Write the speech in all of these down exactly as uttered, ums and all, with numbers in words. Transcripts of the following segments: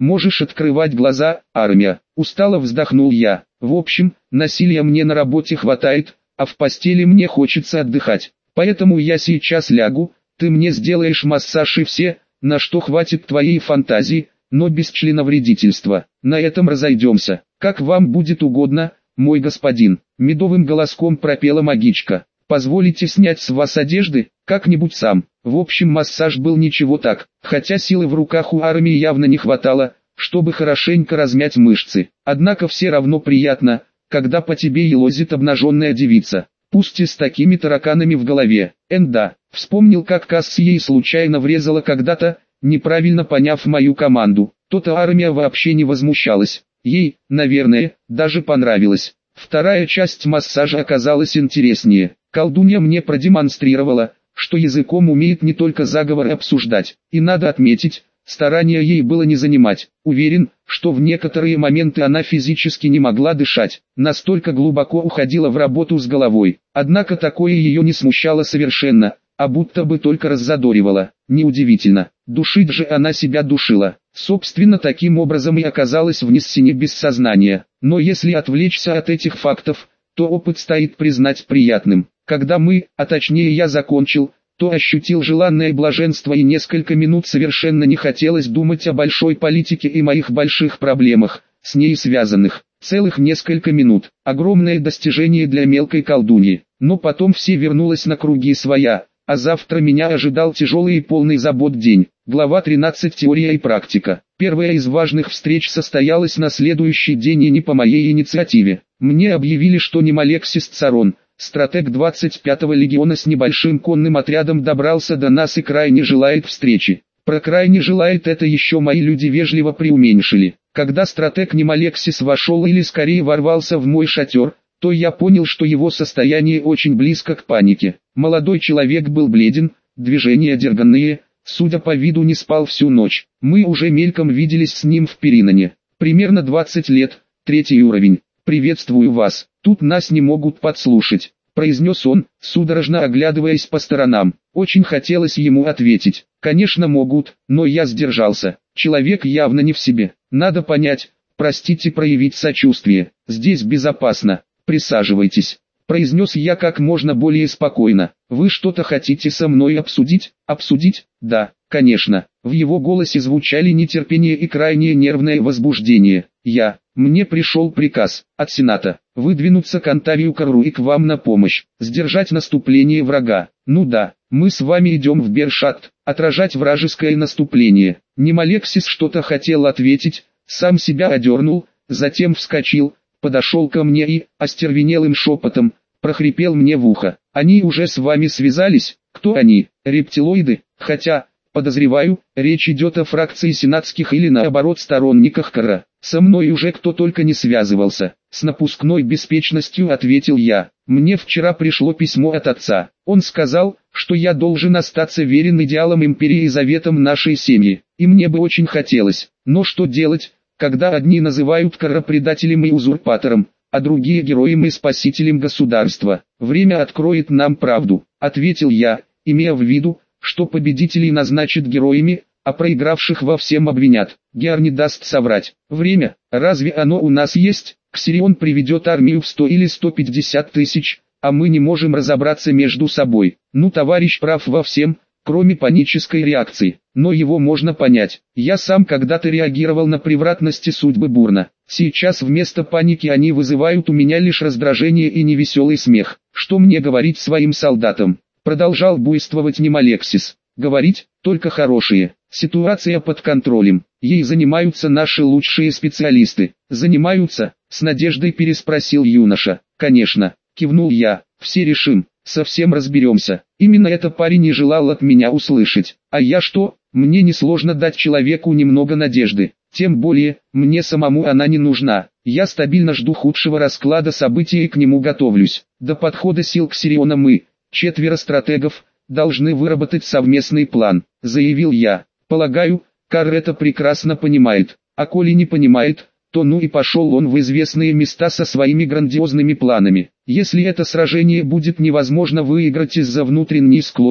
можешь открывать глаза, армия. Устало вздохнул я. В общем, насилия мне на работе хватает, а в постели мне хочется отдыхать. Поэтому я сейчас лягу, ты мне сделаешь массаж и все, на что хватит твоей фантазии, но без членовредительства. На этом разойдемся. Как вам будет угодно, мой господин. Медовым голоском пропела магичка. Позволите снять с вас одежды, как-нибудь сам. В общем, массаж был ничего так, хотя силы в руках у армии явно не хватало, чтобы хорошенько размять мышцы. Однако все равно приятно, когда по тебе елозит обнаженная девица, пусть и с такими тараканами в голове. Энда, вспомнил, как Касси ей случайно врезала когда-то, неправильно поняв мою команду. То-то армия вообще не возмущалась. Ей, наверное, даже понравилось. Вторая часть массажа оказалась интереснее. Колдунья мне продемонстрировала, что языком умеет не только заговоры обсуждать, и надо отметить, старания ей было не занимать. Уверен, что в некоторые моменты она физически не могла дышать, настолько глубоко уходила в работу с головой. Однако такое ее не смущало совершенно, а будто бы только раззадоривало. Неудивительно, душить же она себя душила. Собственно, таким образом и оказалась в Ниссине без сознания. Но если отвлечься от этих фактов, то опыт стоит признать приятным. Когда мы, а точнее я закончил, то ощутил желанное блаженство и несколько минут совершенно не хотелось думать о большой политике и моих больших проблемах, с ней связанных. Целых несколько минут. Огромное достижение для мелкой колдуньи. Но потом все вернулось на круги своя, а завтра меня ожидал тяжелый и полный забот день. Глава тринадцать. Теория и практика. Первая из важных встреч состоялась на следующий день и не по моей инициативе. Мне объявили, что Немалексис Царон, стратег двадцать пятого легиона с небольшим конным отрядом, добрался до нас и крайне желает встречи. Про крайне желает это еще мои люди вежливо преуменьшили. Когда стратег Немалексис вошел или скорее ворвался в мой шатер, то я понял, что его состояние очень близко к панике. Молодой человек был бледен, движения дерганные, судя по виду не спал всю ночь. Мы уже мельком виделись с ним в Перинане. Примерно двадцать лет, третий уровень. «Приветствую вас, тут нас не могут подслушать», — произнес он, судорожно оглядываясь по сторонам. Очень хотелось ему ответить: «Конечно могут», но я сдержался. Человек явно не в себе. Надо понять, простите, проявить сочувствие. «Здесь безопасно, присаживайтесь», — произнес я как можно более спокойно. «Вы что-то хотите со мной обсудить?» «Обсудить? Да, конечно». В его голосе звучали нетерпение и крайнее нервное возбуждение. «Я... Мне пришел приказ от Сената выдвинуться к Антавию Карру и к вам на помощь, сдержать наступление врага. Ну да, мы с вами идем в Бершат, отражать вражеское наступление». Немалексис что-то хотел ответить, сам себя одернул, затем вскочил, подошел ко мне и, остервенелым шепотом, прохрипел мне в ухо: «Они уже с вами связались?» «Кто они? Рептилоиды? Хотя, подозреваю, речь идет о фракции сенатских или наоборот сторонниках Карра. Со мной уже кто только не связывался», — с напускной беспечностью ответил я. «Мне вчера пришло письмо от отца. Он сказал, что я должен остаться верен идеалам империи и заветам нашей семьи. И мне бы очень хотелось. Но что делать, когда одни называют Карра предателем и узурпатором, а другие героем и спасителем государства? Время откроет нам правду», — ответил я, имея в виду, что победителей назначат героями, а проигравших во всем обвинят. Геар не даст соврать. Время, разве оно у нас есть? Ксирион приведет армию в сто или сто пятьдесят тысяч, а мы не можем разобраться между собой. Ну, товарищ прав во всем, кроме панической реакции. Но его можно понять. Я сам когда-то реагировал на превратности судьбы бурно. Сейчас вместо паники они вызывают у меня лишь раздражение и невеселый смех. Что мне говорить своим солдатам? Продолжал буйствовать Немалексис. Говорить, только хорошие. Ситуация под контролем. Ей занимаются наши лучшие специалисты. Занимаются? С надеждой переспросил юноша. Конечно, кивнул я. Все решим, совсем разберемся. Именно это парень не желал от меня услышать. А я что? Мне несложно дать человеку немного надежды. Тем более, мне самому она не нужна. Я стабильно жду худшего расклада событий и к нему готовлюсь. До подхода сил Ксириона мы, четверо стратегов, должны выработать совместный план, заявил я. Полагаю, Карр это прекрасно понимает, а коли не понимает, то ну и пошел он в известные места со своими грандиозными планами. Если это сражение будет невозможно выиграть из-за внутренней склоки,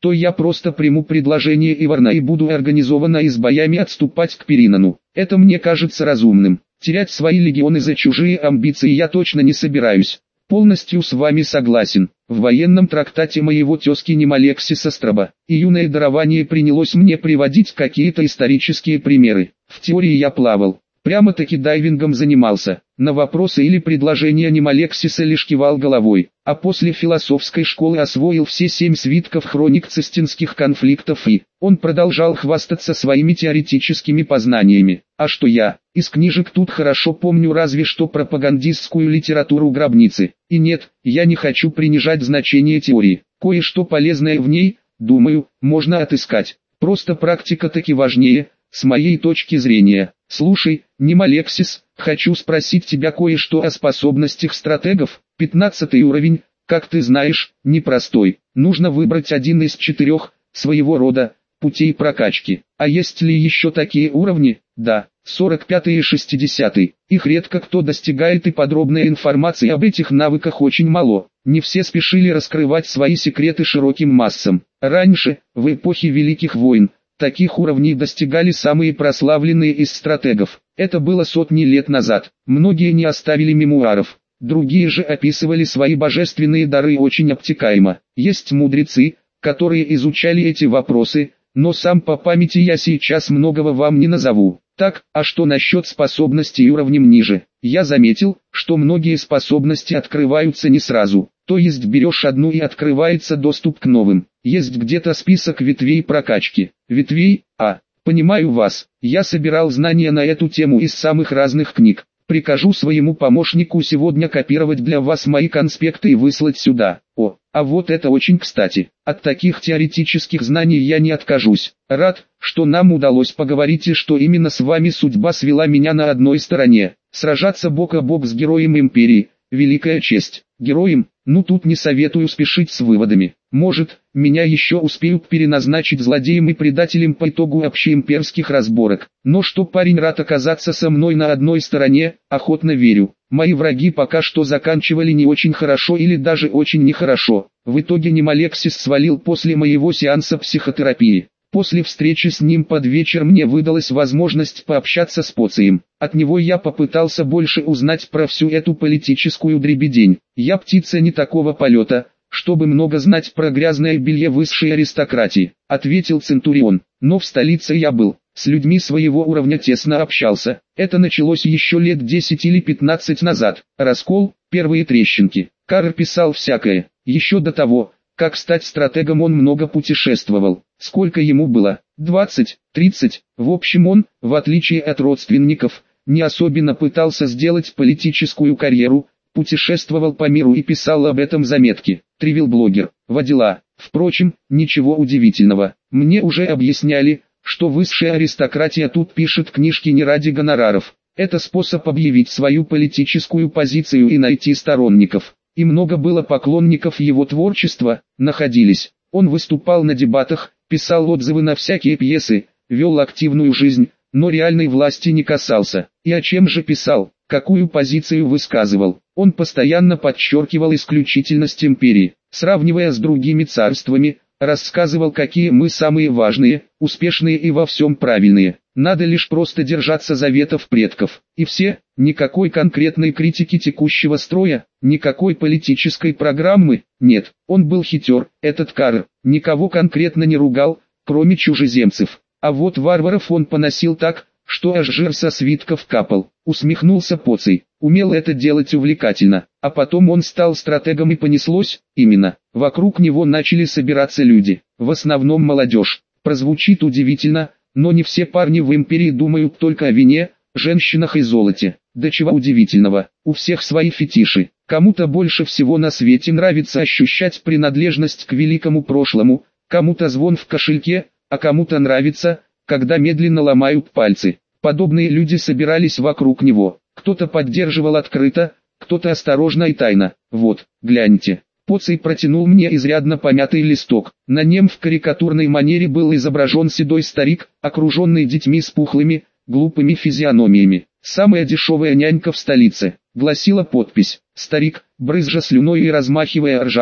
то я просто приму предложение Иварна и буду организованно и с боями отступать к Перинану. Это мне кажется разумным. Терять свои легионы за чужие амбиции я точно не собираюсь. Полностью с вами согласен. В военном трактате моего тезки Немалексиса Страба и юное дарование принялось мне приводить какие-то исторические примеры. В теории я плавал. Прямо-таки дайвингом занимался. На вопросы или предложения Немалексиса лишь кивал головой. А после философской школы освоил все семь свитков хроник цистинских конфликтов и... Он продолжал хвастаться своими теоретическими познаниями. А что я? Из книжек тут хорошо помню разве что пропагандистскую литературу гробницы. И нет, я не хочу принижать значение теории. Кое-что полезное в ней, думаю, можно отыскать. Просто практика таки важнее, с моей точки зрения. Слушай, Немалексис, хочу спросить тебя кое-что о способностях стратегов. Пятнадцатый уровень, как ты знаешь, непростой. Нужно выбрать один из четырех, своего рода, путей прокачки. А есть ли еще такие уровни? Да, сорок пятый и шестидесятый. Их редко кто достигает и подробной информации об этих навыках очень мало. Не все спешили раскрывать свои секреты широким массам. Раньше, в эпохе Великих войн, таких уровней достигали самые прославленные из стратегов. Это было сотни лет назад. Многие не оставили мемуаров. Другие же описывали свои божественные дары очень обтекаемо. Есть мудрецы, которые изучали эти вопросы, но сам по памяти я сейчас многого вам не назову. Так, а что насчет способностей уровнем ниже? Я заметил, что многие способности открываются не сразу. То есть берешь одну и открывается доступ к новым. Есть где-то список ветвей прокачки. Ветвей? А, понимаю вас. Я собирал знания на эту тему из самых разных книг. Прикажу своему помощнику сегодня копировать для вас мои конспекты и выслать сюда. О, а вот это очень кстати. От таких теоретических знаний я не откажусь. Рад, что нам удалось поговорить и что именно с вами судьба свела меня на одной стороне. Сражаться бок о бок с героем империи – великая честь. Героем? Ну тут не советую спешить с выводами. Может, меня еще успеют переназначить злодеем и предателем по итогу общеимперских разборок. Но что парень рад оказаться со мной на одной стороне, охотно верю. Мои враги пока что заканчивали не очень хорошо или даже очень нехорошо. В итоге Немалексис свалил после моего сеанса психотерапии. После встречи с ним под вечер мне выдалась возможность пообщаться с Поцием. От него я попытался больше узнать про всю эту политическую дребедень. Я птица не такого полета, чтобы много знать про грязное белье высшей аристократии, ответил Центурион. Но в столице я был, с людьми своего уровня тесно общался. Это началось еще лет десять или пятнадцать назад. Раскол, первые трещинки. Карр писал всякое. Еще до того, как стать стратегом, он много путешествовал. Сколько ему было? двадцать, тридцать. В общем, он, в отличие от родственников, не особенно пытался сделать политическую карьеру, путешествовал по миру и писал об этом заметки. Тривил-блогер. Водила. Впрочем, ничего удивительного. Мне уже объясняли, что высшая аристократия тут пишет книжки не ради гонораров. Это способ объявить свою политическую позицию и найти сторонников. И много было поклонников его творчества, находились. Он выступал на дебатах, писал отзывы на всякие пьесы, вел активную жизнь, но реальной власти не касался. И о чем же писал, какую позицию высказывал? Он постоянно подчеркивал исключительность империи, сравнивая с другими царствами, рассказывал, какие мы самые важные, успешные и во всем правильные. Надо лишь просто держаться заветов предков. И все, никакой конкретной критики текущего строя, никакой политической программы, нет. Он был хитер, этот Карр, никого конкретно не ругал, кроме чужеземцев. А вот варваров он поносил так, что аж жир со свитков капал. Усмехнулся Поций. Умел это делать увлекательно. А потом он стал стратегом и понеслось, именно. Вокруг него начали собираться люди, в основном молодежь. Прозвучит удивительно, но не все парни в империи думают только о вине, женщинах и золоте. Да чего удивительного, у всех свои фетиши. Кому-то больше всего на свете нравится ощущать принадлежность к великому прошлому, кому-то звон в кошельке, а кому-то нравится, когда медленно ломают пальцы. Подобные люди собирались вокруг него. Кто-то поддерживал открыто, кто-то осторожно и тайно. Вот, гляньте. Поций протянул мне изрядно помятый листок. На нем в карикатурной манере был изображен седой старик, окруженный детьми с пухлыми, глупыми физиономиями. «Самая дешевая нянька в столице», гласила подпись. Старик, брызжа слюной и размахивая ржавым,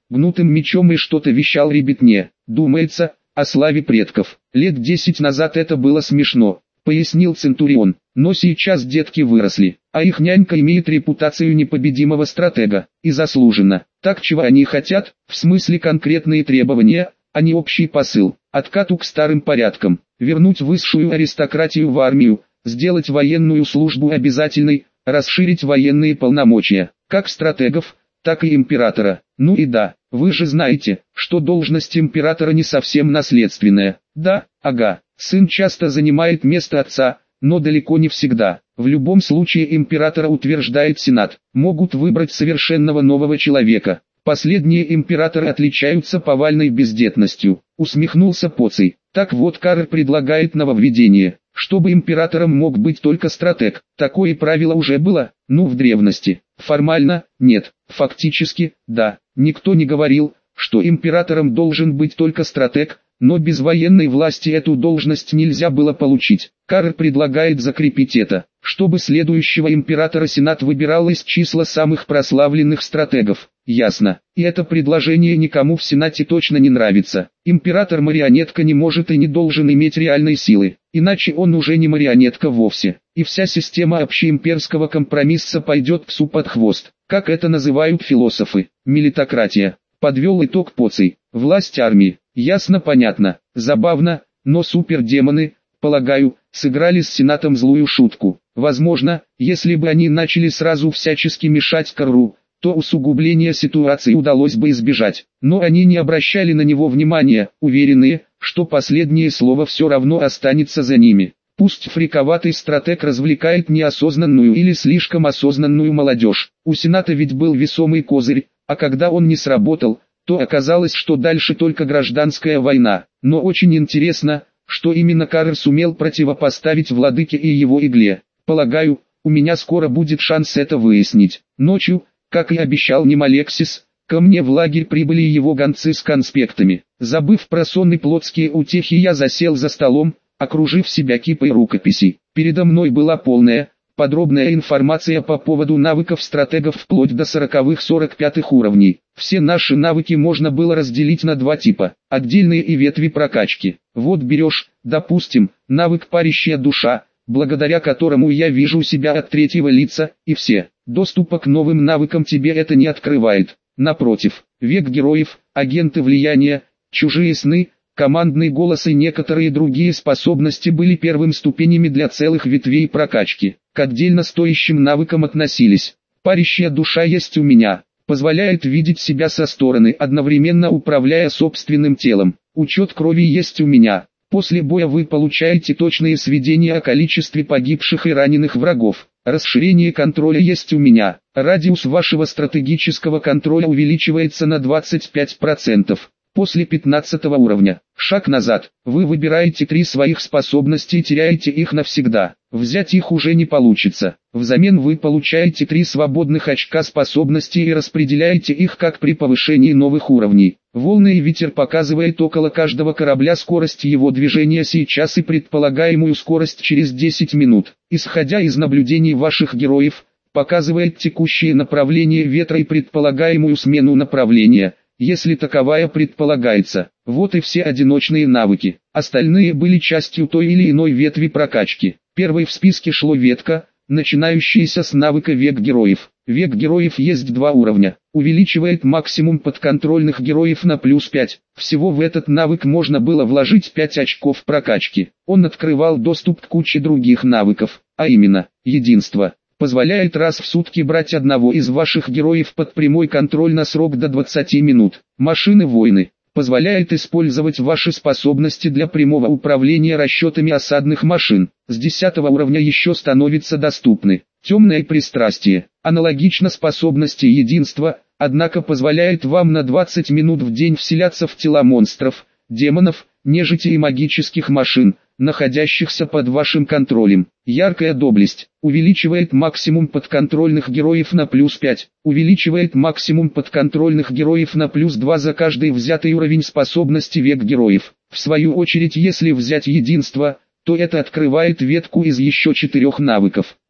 гнутым мечом и что-то вещал ребятне, думается, о славе предков. Лет десять назад это было смешно, пояснил Центурион, но сейчас детки выросли, а их нянька имеет репутацию непобедимого стратега, и заслуженно. Так чего они хотят, в смысле конкретные требования, а не общий посыл, откату к старым порядкам, вернуть высшую аристократию в армию, сделать военную службу обязательной, расширить военные полномочия, как стратегов, так и императора. Ну и да, вы же знаете, что должность императора не совсем наследственная. Да, ага, сын часто занимает место отца, но далеко не всегда. В любом случае императора утверждает Сенат, могут выбрать совершенного нового человека. Последние императоры отличаются повальной бездетностью, усмехнулся Поций. Так вот Карр предлагает нововведение, чтобы императором мог быть только стратег. Такое правило уже было, ну в древности. Формально, нет, фактически, да. Никто не говорил, что императором должен быть только стратег, но без военной власти эту должность нельзя было получить. Карр предлагает закрепить это, чтобы следующего императора Сенат выбирал из числа самых прославленных стратегов. Ясно. И это предложение никому в Сенате точно не нравится. Император-марионетка не может и не должен иметь реальной силы, иначе он уже не марионетка вовсе. И вся система общеимперского компромисса пойдет псу под хвост, как это называют философы. Милитократия. Подвел итог Поций. Власть армии. Ясно, понятно, забавно, но супердемоны, полагаю, сыграли с Сенатом злую шутку. Возможно, если бы они начали сразу всячески мешать Карру, то усугубления ситуации удалось бы избежать. Но они не обращали на него внимания, уверенные, что последнее слово все равно останется за ними. Пусть фриковатый стратег развлекает неосознанную или слишком осознанную молодежь. У Сената ведь был весомый козырь, а когда он не сработал, то оказалось, что дальше только гражданская война. Но очень интересно, что именно Карр сумел противопоставить владыке и его игле. Полагаю, у меня скоро будет шанс это выяснить. Ночью, как и обещал ним Алексис, ко мне в лагерь прибыли его гонцы с конспектами. Забыв про сон и плотские утехи, я засел за столом, окружив себя кипой рукописей. Передо мной была полная, подробная информация по поводу навыков стратегов вплоть до сороковых-сорок пятых уровней. Все наши навыки можно было разделить на два типа, отдельные и ветви прокачки. Вот берешь, допустим, навык парящая душа, благодаря которому я вижу себя от третьего лица, и все. Доступа к новым навыкам тебе это не открывает. Напротив, век героев, агенты влияния, чужие сны, командный голос и некоторые другие способности были первым ступенями для целых ветвей прокачки. К отдельно стоящим навыкам относились. Парящая душа есть у меня, позволяет видеть себя со стороны, одновременно управляя собственным телом. Учет крови есть у меня. После боя вы получаете точные сведения о количестве погибших и раненых врагов. Расширение контроля есть у меня. Радиус вашего стратегического контроля увеличивается на двадцать пять процентов. После пятнадцатого уровня. Шаг назад. Вы выбираете три своих способности и теряете их навсегда. Взять их уже не получится. Взамен вы получаете три свободных очка способностей и распределяете их как при повышении новых уровней. Волны и ветер показывает около каждого корабля скорость его движения сейчас и предполагаемую скорость через десять минут. Исходя из наблюдений ваших героев, показывает текущее направление ветра и предполагаемую смену направления, если таковая предполагается. Вот и все одиночные навыки. Остальные были частью той или иной ветви прокачки. Первой в списке шло ветка, начинающаяся с навыка «Век героев». Век героев есть два уровня. Увеличивает максимум подконтрольных героев на плюс пять. Всего в этот навык можно было вложить пять очков прокачки. Он открывал доступ к куче других навыков, а именно, единство. Позволяет раз в сутки брать одного из ваших героев под прямой контроль на срок до двадцати минут. Машины-войны. Позволяет использовать ваши способности для прямого управления расчетами осадных машин. С десятого уровня еще становятся доступны. Темное пристрастие. Аналогично способности единства, однако позволяет вам на двадцать минут в день вселяться в тела монстров, демонов, нежити и магических машин, находящихся под вашим контролем. Яркая доблесть. Увеличивает максимум подконтрольных героев на плюс пять. Увеличивает максимум подконтрольных героев на плюс два за каждый взятый уровень способности «Век героев». В свою очередь, если взять единство, то это открывает ветку из еще четырех навыков.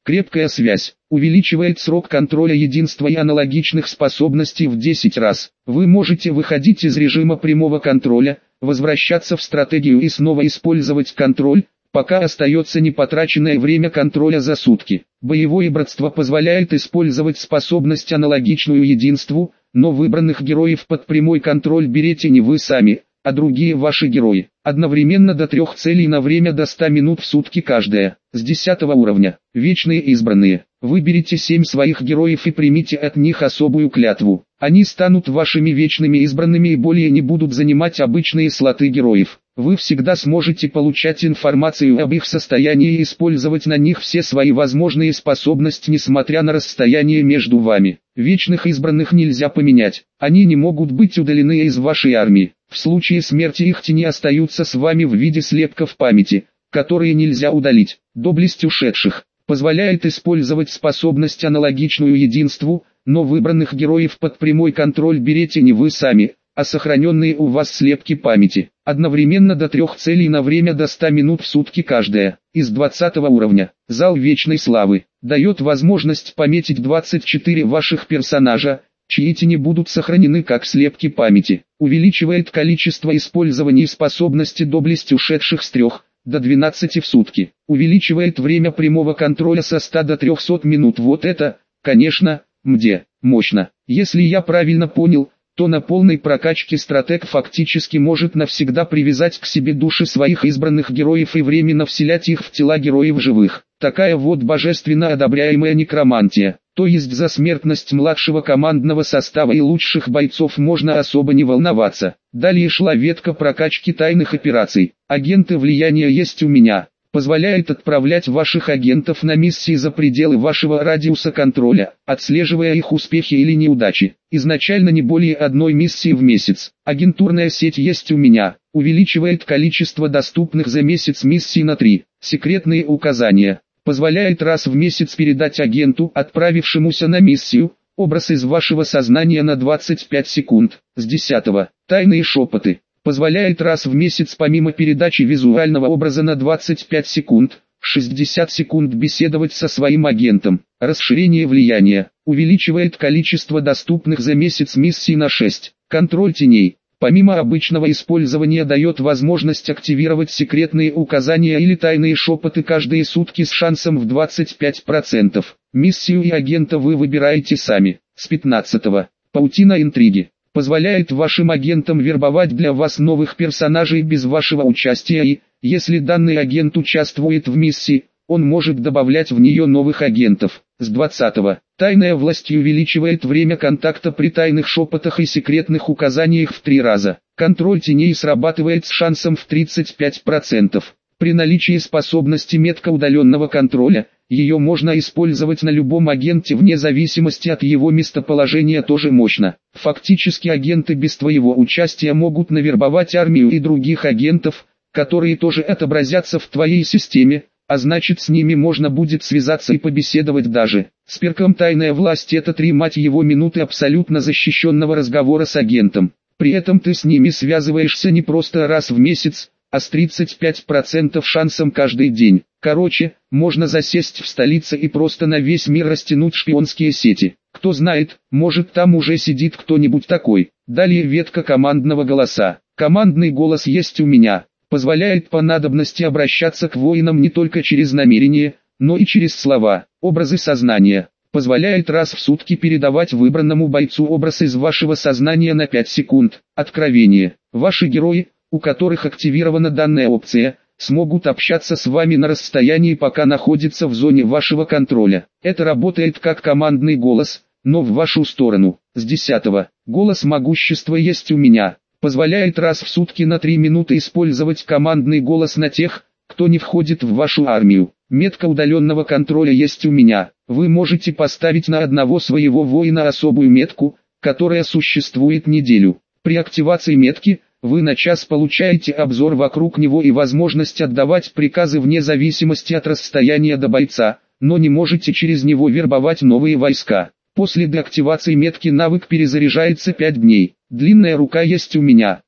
Крепкая связь увеличивает срок контроля единства и аналогичных способностей в десять раз. Вы можете выходить из режима прямого контроля, возвращаться в стратегию и снова использовать контроль, пока остается непотраченное время контроля за сутки. Боевое братство позволяет использовать способность аналогичную единству, но выбранных героев под прямой контроль берете не вы сами, а другие ваши герои. Одновременно до трех целей на время до ста минут в сутки каждая. С десятого уровня. Вечные избранные. Выберите семь своих героев и примите от них особую клятву. Они станут вашими вечными избранными и более не будут занимать обычные слоты героев. Вы всегда сможете получать информацию об их состоянии и использовать на них все свои возможные способности, несмотря на расстояние между вами. Вечных избранных нельзя поменять. Они не могут быть удалены из вашей армии. В случае смерти их тени остаются с вами в виде слепков памяти, которые нельзя удалить. Доблесть ушедших позволяет использовать способность аналогичную единству, но выбранных героев под прямой контроль берете не вы сами, а сохраненные у вас слепки памяти. Одновременно до трех целей на время до ста минут в сутки каждая. Из двадцатого уровня. Зал Вечной Славы дает возможность пометить двадцать четыре ваших персонажа, чьи тени будут сохранены как слепки памяти. Увеличивает количество использований способности доблесть ушедших с трёх до двенадцати в сутки. Увеличивает время прямого контроля со ста до трёхсот минут. Вот это, конечно, мде, мощно. Если я правильно понял, то на полной прокачке стратег фактически может навсегда привязать к себе души своих избранных героев и временно вселять их в тела героев живых. Такая вот божественно одобряемая некромантия. То есть за смертность младшего командного состава и лучших бойцов можно особо не волноваться. Далее шла ветка прокачки тайных операций. Агенты влияния есть у меня. Позволяет отправлять ваших агентов на миссии за пределы вашего радиуса контроля, отслеживая их успехи или неудачи. Изначально не более одной миссии в месяц. Агентурная сеть есть у меня. Увеличивает количество доступных за месяц миссий на три. Секретные указания. Позволяет раз в месяц передать агенту, отправившемуся на миссию, образ из вашего сознания на двадцать пять секунд. С десятого. Тайные шепоты. Позволяет раз в месяц помимо передачи визуального образа на двадцать пять секунд, шестьдесят секунд беседовать со своим агентом. Расширение влияния. Увеличивает количество доступных за месяц миссий на шесть. Контроль теней. Помимо обычного использования дает возможность активировать секретные указания или тайные шепоты каждые сутки с шансом в двадцать пять процентов. Миссию и агента вы выбираете сами. С пятнадцатого. Паутина интриги. Позволяет вашим агентам вербовать для вас новых персонажей без вашего участия и, если данный агент участвует в миссии, он может добавлять в нее новых агентов. С двадцатого. Тайная власть увеличивает время контакта при тайных шепотах и секретных указаниях в три раза. Контроль теней срабатывает с шансом в тридцать пять процентов. При наличии способности метка удаленного контроля, ее можно использовать на любом агенте вне зависимости от его местоположения, тоже мощно. Фактически агенты без твоего участия могут навербовать армию и других агентов, которые тоже отобразятся в твоей системе, а значит с ними можно будет связаться и побеседовать даже. С перком «Тайная власть» это три мать его минуты абсолютно защищенного разговора с агентом. При этом ты с ними связываешься не просто раз в месяц, а с тридцать пять процентов шансом каждый день. Короче, можно засесть в столице и просто на весь мир растянуть шпионские сети. Кто знает, может там уже сидит кто-нибудь такой. Далее ветка командного голоса. Командный голос есть у меня. Позволяет по надобности обращаться к воинам не только через намерение, но и через слова, образы сознания. Позволяет раз в сутки передавать выбранному бойцу образ из вашего сознания на пять секунд. Откровение. Ваши герои, у которых активирована данная опция, смогут общаться с вами на расстоянии, пока находятся в зоне вашего контроля. Это работает как командный голос, но в вашу сторону. С десятого. Голос могущества есть у меня. Позволяет раз в сутки на три минуты использовать командный голос на тех, кто не входит в вашу армию. Метка удаленного контроля есть у меня. Вы можете поставить на одного своего воина особую метку, которая существует неделю. При активации метки, вы на час получаете обзор вокруг него и возможность отдавать приказы вне зависимости от расстояния до бойца, но не можете через него вербовать новые войска. После деактивации метки навык перезаряжается пять дней. Длинная рука есть у меня.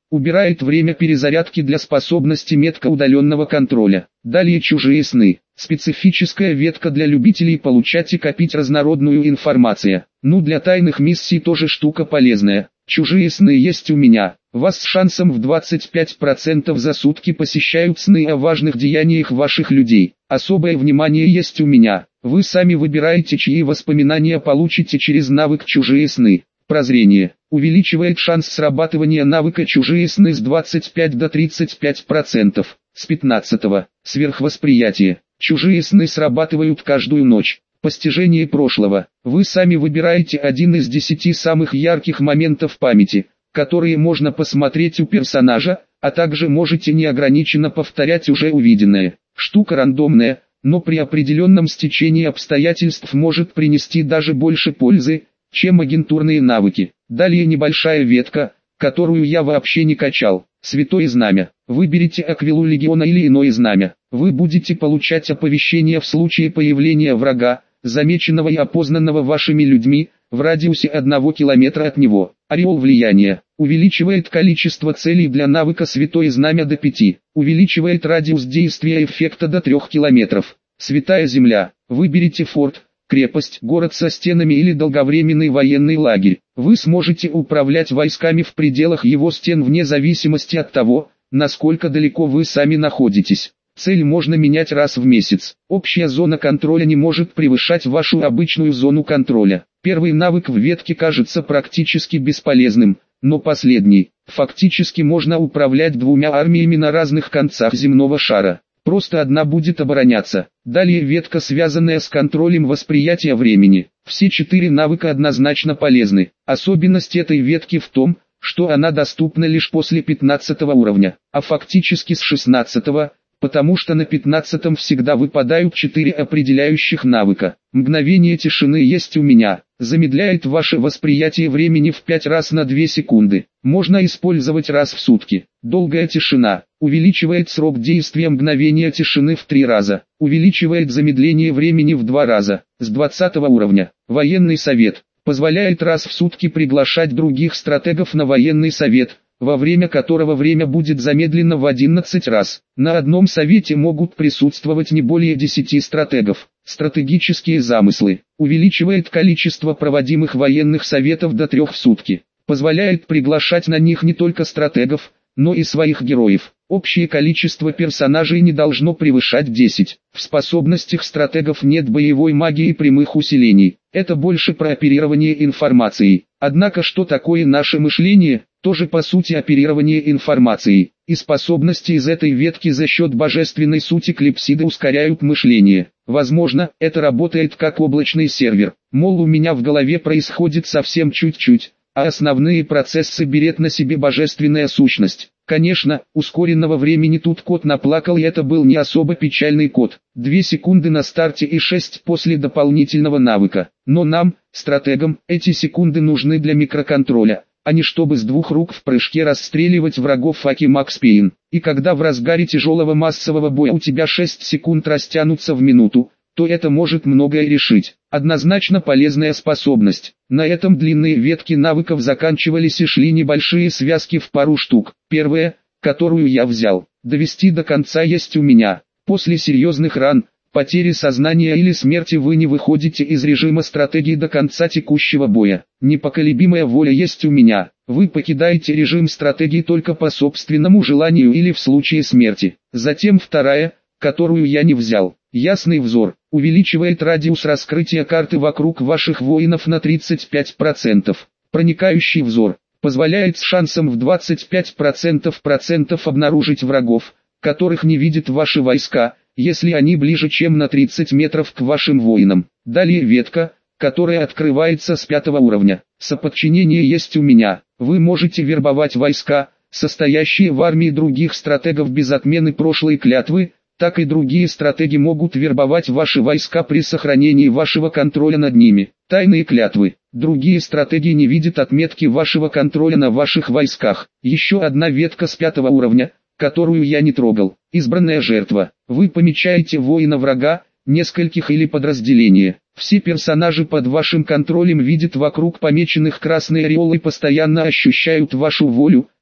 Убирает время перезарядки для способности метка удаленного контроля. Далее чужие сны. Специфическая ветка для любителей получать и копить разнородную информацию. Ну, для тайных миссий тоже штука полезная. Чужие сны есть у меня. Вас с шансом в двадцать пять процентов за сутки посещают сны о важных деяниях ваших людей. Особое внимание есть у меня. Вы сами выбираете, чьи воспоминания получите через навык чужие сны. Прозрение. Увеличивает шанс срабатывания навыка чужие сны с двадцати пяти до тридцати пяти процентов. С пятнадцатого. Сверхвосприятие. Чужие сны срабатывают каждую ночь. Постижение прошлого. Вы сами выбираете один из десяти самых ярких моментов памяти, которые можно посмотреть у персонажа, а также можете неограниченно повторять уже увиденное. Штука рандомная, но при определенном стечении обстоятельств может принести даже больше пользы, чем агентурные навыки. Далее небольшая ветка, которую я вообще не качал. Святое знамя. Выберите Аквилу Легиона или иное знамя. Вы будете получать оповещения в случае появления врага, замеченного и опознанного вашими людьми, в радиусе одного километра от него. Ореол влияния. Увеличивает количество целей для навыка Святое знамя до пяти. Увеличивает радиус действия эффекта до трёх километров. Святая земля. Выберите форт, крепость, город со стенами или долговременный военный лагерь. Вы сможете управлять войсками в пределах его стен вне зависимости от того, насколько далеко вы сами находитесь. Цель можно менять раз в месяц. Общая зона контроля не может превышать вашу обычную зону контроля. Первый навык в ветке кажется практически бесполезным, но последний. Фактически можно управлять двумя армиями на разных концах земного шара. Просто одна будет обороняться. Далее ветка, связанная с контролем восприятия времени. Все четыре навыка однозначно полезны. Особенность этой ветки в том, что она доступна лишь после пятнадцатого уровня, а фактически с шестнадцатого, потому что на пятнадцатом всегда выпадают четыре определяющих навыка. Мгновение тишины есть у меня. Замедляет ваше восприятие времени в пять раз на две секунды. Можно использовать раз в сутки. Долгая тишина. Увеличивает срок действия мгновения тишины в три раза. Увеличивает замедление времени в два раза. С двадцатого уровня. Военный совет. Позволяет раз в сутки приглашать других стратегов на военный совет, во время которого время будет замедлено в одиннадцать раз. На одном совете могут присутствовать не более десяти стратегов. Стратегические замыслы. Увеличивает количество проводимых военных советов до трех в сутки. Позволяет приглашать на них не только стратегов, но и своих героев. Общее количество персонажей не должно превышать десять. В способностях стратегов нет боевой магии и прямых усилений. Это больше про оперирование информацией. Однако что такое наше мышление? Тоже по сути оперирование информацией. И способности из этой ветки за счет божественной сути клипсиды ускоряют мышление. Возможно, это работает как облачный сервер. Мол, у меня в голове происходит совсем чуть-чуть, а основные процессы берет на себе божественная сущность. Конечно, ускоренного времени тут кот наплакал, и это был не особо печальный кот. Две секунды на старте и шесть после дополнительного навыка. Но нам, стратегам, эти секунды нужны для микроконтроля, а не чтобы с двух рук в прыжке расстреливать врагов аки Макс Пейн. И когда в разгаре тяжелого массового боя у тебя шесть секунд растянутся в минуту, то это может многое решить. Однозначно полезная способность. На этом длинные ветки навыков заканчивались и шли небольшие связки в пару штук. Первая, которую я взял, довести до конца есть у меня. После серьезных ран, потери сознания или смерти вы не выходите из режима стратегии до конца текущего боя. Непоколебимая воля есть у меня. Вы покидаете режим стратегии только по собственному желанию или в случае смерти. Затем вторая, которую я не взял. Ясный взор. Увеличивает радиус раскрытия карты вокруг ваших воинов на тридцать пять процентов. Проникающий взор. Позволяет с шансом в двадцать пять процентов процентов обнаружить врагов, которых не видят ваши войска, если они ближе чем на тридцать метров к вашим воинам. Далее ветка, которая открывается с пятого уровня. Соподчинение есть у меня. Вы можете вербовать войска, состоящие в армии других стратегов без отмены прошлой клятвы, так и другие стратеги могут вербовать ваши войска при сохранении вашего контроля над ними. Тайные клятвы. Другие стратеги не видят отметки вашего контроля на ваших войсках. Еще одна ветка с пятого уровня, которую я не трогал. Избранная жертва. Вы помечаете воина врага, нескольких или подразделения. Все персонажи под вашим контролем видят вокруг помеченных красные ореолы и постоянно ощущают вашу волю,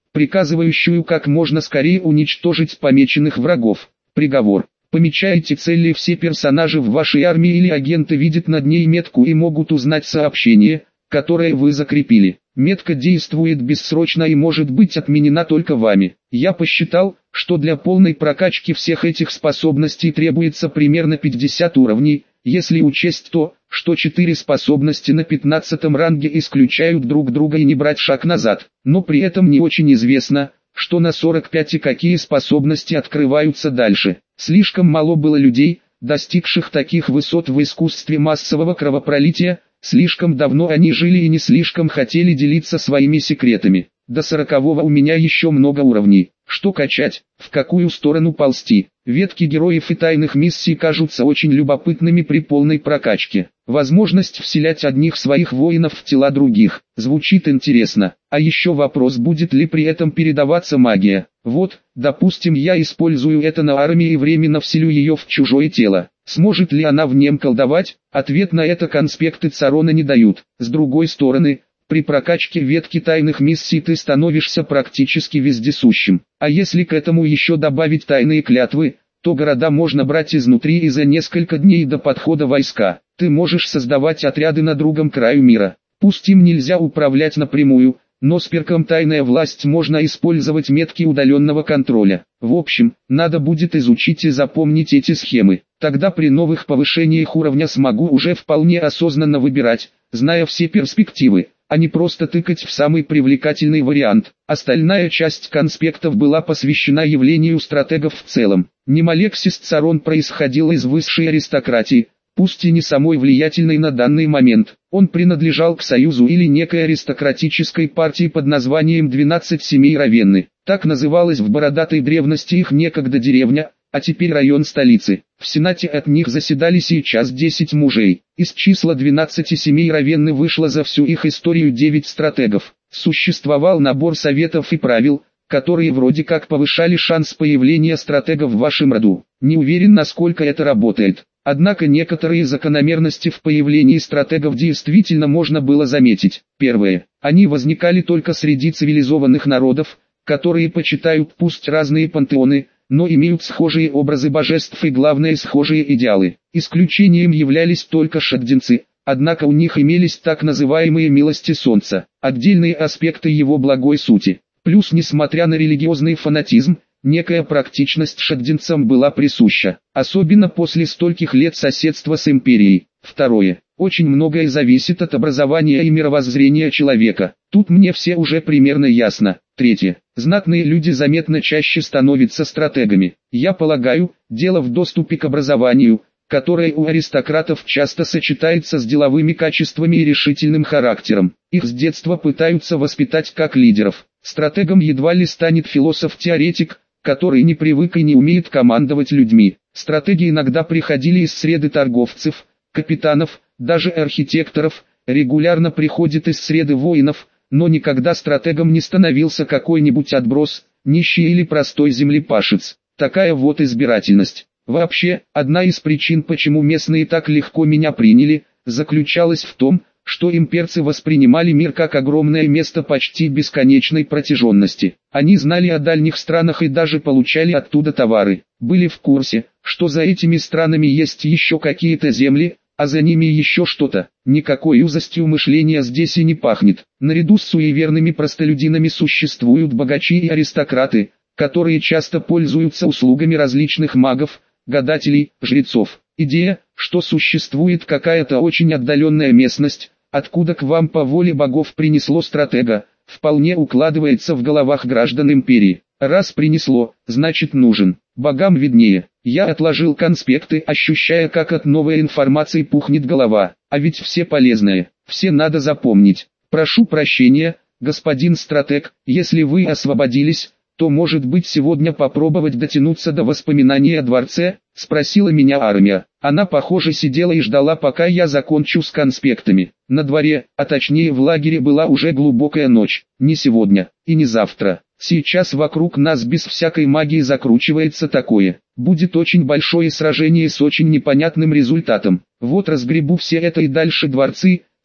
приказывающую как можно скорее уничтожить помеченных врагов. Приговор. Помечайте цели, все персонажи в вашей армии или агенты видят над ней метку и могут узнать сообщение, которое вы закрепили. Метка действует бессрочно и может быть отменена только вами. Я посчитал, что для полной прокачки всех этих способностей требуется примерно пятьдесят уровней, если учесть то, что четыре способности на пятнадцатом ранге исключают друг друга и не брать шаг назад. Но при этом не очень известно, что на сорок пять и какие способности открываются дальше. Слишком мало было людей, достигших таких высот в искусстве массового кровопролития, слишком давно они жили и не слишком хотели делиться своими секретами. До сорокового у меня еще много уровней. Что качать, в какую сторону ползти? Ветки героев и тайных миссий кажутся очень любопытными при полной прокачке. Возможность вселять одних своих воинов в тела других. Звучит интересно. А еще вопрос, будет ли при этом передаваться магия. Вот, допустим, я использую это на армии и временно вселю ее в чужое тело. Сможет ли она в нем колдовать? Ответ на это конспекты Царона не дают. С другой стороны, при прокачке ветки тайных миссий ты становишься практически вездесущим. А если к этому еще добавить тайные клятвы, то города можно брать изнутри и за несколько дней до подхода войска. Ты можешь создавать отряды на другом краю мира. Пусть им нельзя управлять напрямую, но с перком «Тайная власть» можно использовать метки удаленного контроля. В общем, надо будет изучить и запомнить эти схемы. Тогда при новых повышениях уровня смогу уже вполне осознанно выбирать, зная все перспективы, а не просто тыкать в самый привлекательный вариант. Остальная часть конспектов была посвящена явлению стратегов в целом. Немалексис Царон происходил из высшей аристократии, пусть и не самой влиятельной на данный момент. Он принадлежал к союзу или некой аристократической партии под названием двенадцать семей Равенны. Так называлась в бородатой древности их некогда деревня, а теперь район столицы. В Сенате от них заседали сейчас десять мужей. Из числа двенадцати семей Равенны вышло за всю их историю девять стратегов. Существовал набор советов и правил, которые вроде как повышали шанс появления стратега в вашем роду. Не уверен, насколько это работает. Однако некоторые закономерности в появлении стратегов действительно можно было заметить. Первое. Они возникали только среди цивилизованных народов, которые почитают пусть разные пантеоны, но имеют схожие образы божеств и главное схожие идеалы. Исключением являлись только шаддинцы, однако у них имелись так называемые милости солнца, отдельные аспекты его благой сути. Плюс, несмотря на религиозный фанатизм, некая практичность шаддинцам была присуща, особенно после стольких лет соседства с империей. Второе. Очень многое зависит от образования и мировоззрения человека. Тут мне все уже примерно ясно. Третье. Знатные люди заметно чаще становятся стратегами. Я полагаю, дело в доступе к образованию, которое у аристократов часто сочетается с деловыми качествами и решительным характером. Их с детства пытаются воспитать как лидеров. Стратегом едва ли станет философ-теоретик, который не привык и не умеет командовать людьми. Стратеги иногда приходили из среды торговцев, капитанов, даже архитекторов, регулярно приходят из среды воинов, но никогда стратегом не становился какой-нибудь отброс, нищий или простой землепашец. Такая вот избирательность. Вообще, одна из причин, почему местные так легко меня приняли, заключалась в том, что имперцы воспринимали мир как огромное место почти бесконечной протяженности. Они знали о дальних странах и даже получали оттуда товары. Были в курсе, что за этими странами есть еще какие-то земли, а за ними еще что-то. Никакой узостью мышления здесь и не пахнет. Наряду с суеверными простолюдинами существуют богачи и аристократы, которые часто пользуются услугами различных магов, гадателей, жрецов. Идея, что существует какая-то очень отдаленная местность, откуда к вам по воле богов принесло стратега, вполне укладывается в головах граждан империи. Раз принесло, значит нужен. Богам виднее. Я отложил конспекты, ощущая, как от новой информации пухнет голова. А ведь все полезное, все надо запомнить. Прошу прощения, господин стратег, если вы освободились, то может быть сегодня попробовать дотянуться до воспоминаний о дворце, спросила меня армия. Она, похоже, сидела и ждала, пока я закончу с конспектами. На дворе, а точнее в лагере, была уже глубокая ночь. Не сегодня, и не завтра. Сейчас вокруг нас без всякой магии закручивается такое. Будет очень большое сражение с очень непонятным результатом. Вот разгребу все это и дальше дворцы,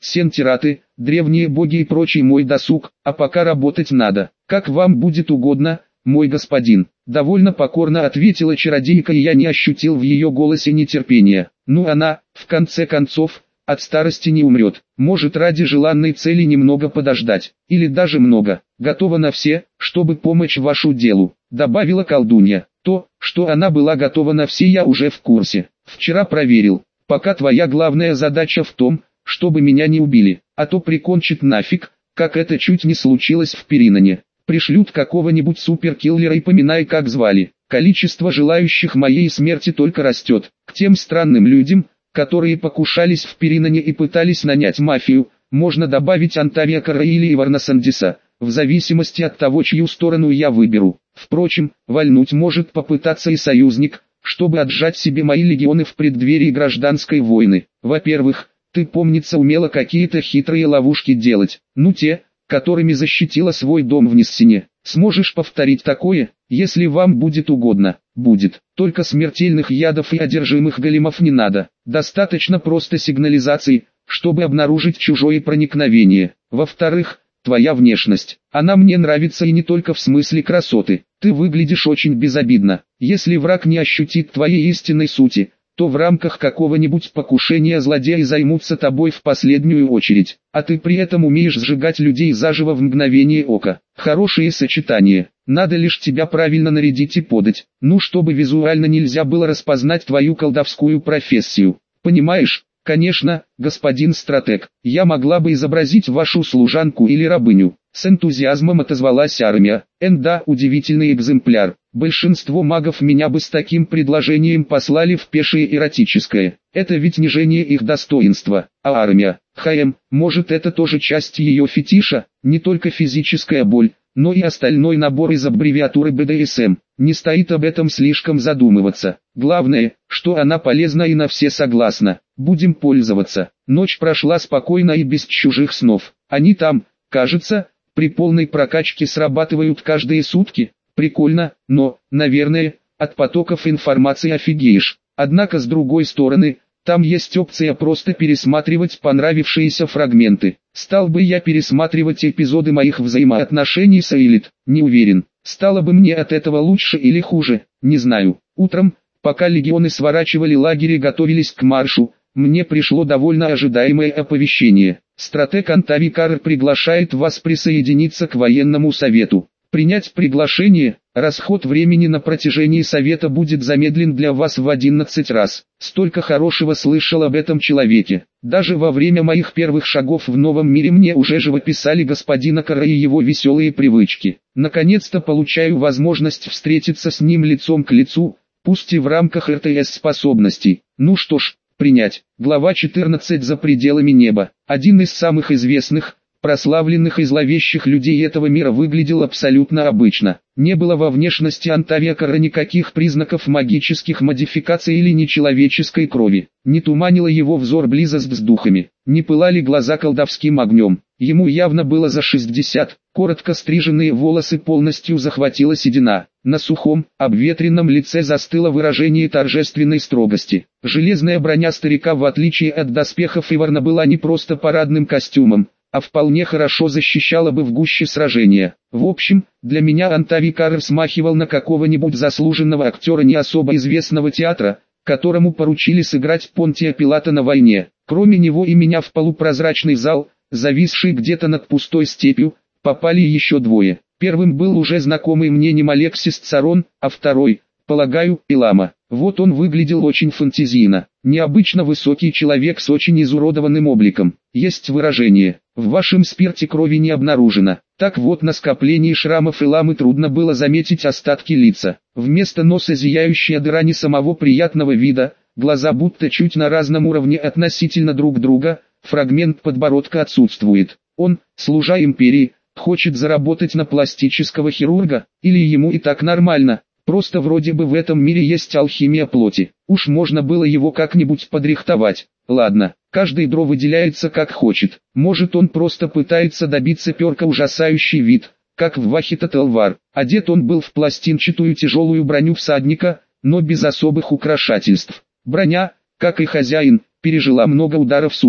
сентираты, древние боги и прочий мой досуг, а пока работать надо. Как вам будет угодно, мой господин. Довольно покорно ответила чародейка, и я не ощутил в ее голосе нетерпения. Ну она, в конце концов, от старости не умрет. Может ради желанной цели немного подождать, или даже много. Готова на все, чтобы помочь вашу делу, добавила колдунья. То, что она была готова на все, я уже в курсе. Вчера проверил. Пока твоя главная задача в том, чтобы меня не убили, а то прикончит нафиг, как это чуть не случилось в Периноне. Пришлют какого-нибудь суперкиллера и поминай как звали. Количество желающих моей смерти только растет. К тем странным людям, которые покушались в Периноне и пытались нанять мафию, можно добавить Антавия Кара или Иварна Сандиса, в зависимости от того, чью сторону я выберу. Впрочем, вальнуть может попытаться и союзник, чтобы отжать себе мои легионы в преддверии гражданской войны. Во-первых, ты, помнится, умела какие-то хитрые ловушки делать, ну те, которыми защитила свой дом в Ниссине. Сможешь повторить такое, если вам будет угодно? Будет. Только смертельных ядов и одержимых големов не надо. Достаточно просто сигнализации, чтобы обнаружить чужое проникновение. Во-вторых, твоя внешность. Она мне нравится, и не только в смысле красоты. Ты выглядишь очень безобидно. Если враг не ощутит твоей истинной сути, то в рамках какого-нибудь покушения злодеи займутся тобой в последнюю очередь, а ты при этом умеешь сжигать людей заживо в мгновение ока. Хорошее сочетание. Надо лишь тебя правильно нарядить и подать, ну чтобы визуально нельзя было распознать твою колдовскую профессию. Понимаешь? Конечно, господин стратег, я могла бы изобразить вашу служанку или рабыню. С энтузиазмом отозвалась Армия. Энда, удивительный экземпляр. Большинство магов меня бы с таким предложением послали в пешее эротическое. Это ведь нижение их достоинства. А Армия, ХМ, может это тоже часть ее фетиша? Не только физическая боль, но и остальной набор из аббревиатуры бэ дэ эс эм. Не стоит об этом слишком задумываться. Главное, что она полезна и на все согласна. Будем пользоваться. Ночь прошла спокойно и без чужих снов. Они там, кажется, при полной прокачке срабатывают каждые сутки. Прикольно, но, наверное, от потоков информации офигеешь. Однако с другой стороны, там есть опция просто пересматривать понравившиеся фрагменты. Стал бы я пересматривать эпизоды моих взаимоотношений с Эйлит? Не уверен. Стало бы мне от этого лучше или хуже? Не знаю. Утром, пока легионы сворачивали лагерь и готовились к маршу, мне пришло довольно ожидаемое оповещение. Стратег Антавий Кара приглашает вас присоединиться к военному совету. Принять приглашение, расход времени на протяжении совета будет замедлен для вас в одиннадцать раз. Столько хорошего слышал об этом человеке. Даже во время моих первых шагов в новом мире мне уже живописали господина Кара и его веселые привычки. Наконец-то получаю возможность встретиться с ним лицом к лицу, пусть и в рамках эр тэ эс способностей. Ну что ж, принять. Глава четырнадцать. За пределами неба. Один из самых известных, прославленных и зловещих людей этого мира выглядел абсолютно обычно. Не было во внешности Антавия Кара никаких признаков магических модификаций или нечеловеческой крови. Не туманила его взор близость с духами, не пылали глаза колдовским огнем. Ему явно было за шестьдесят, коротко стриженные волосы полностью захватила седина. На сухом, обветренном лице застыло выражение торжественной строгости. Железная броня старика, в отличие от доспехов Иварна, была не просто парадным костюмом, а вполне хорошо защищала бы в гуще сражения. В общем, для меня Антавий Кара смахивал на какого-нибудь заслуженного актера не особо известного театра, которому поручили сыграть Понтия Пилата на войне. Кроме него и меня в полупрозрачный зал, зависший где-то над пустой степью, попали еще двое. Первым был уже знакомый мне не Алексис Царон, а второй, полагаю, Илама. Вот он выглядел очень фантазийно. Необычно высокий человек с очень изуродованным обликом. Есть выражение: в вашем спирте крови не обнаружено. Так вот, на скоплении шрамов Иламы трудно было заметить остатки лица. Вместо носа зияющая дыра не самого приятного вида, глаза будто чуть на разном уровне относительно друг друга, фрагмент подбородка отсутствует. Он, служа империи, хочет заработать на пластического хирурга, или ему и так нормально? Просто вроде бы в этом мире есть алхимия плоти. Уж можно было его как-нибудь подрихтовать. Ладно, каждый дро выделяется как хочет. Может, он просто пытается добиться перка ужасающий вид, как в Вахита Телвар. Одет он был в пластинчатую тяжелую броню всадника, но без особых украшательств. Броня, как и хозяин, пережила много ударов судьбы.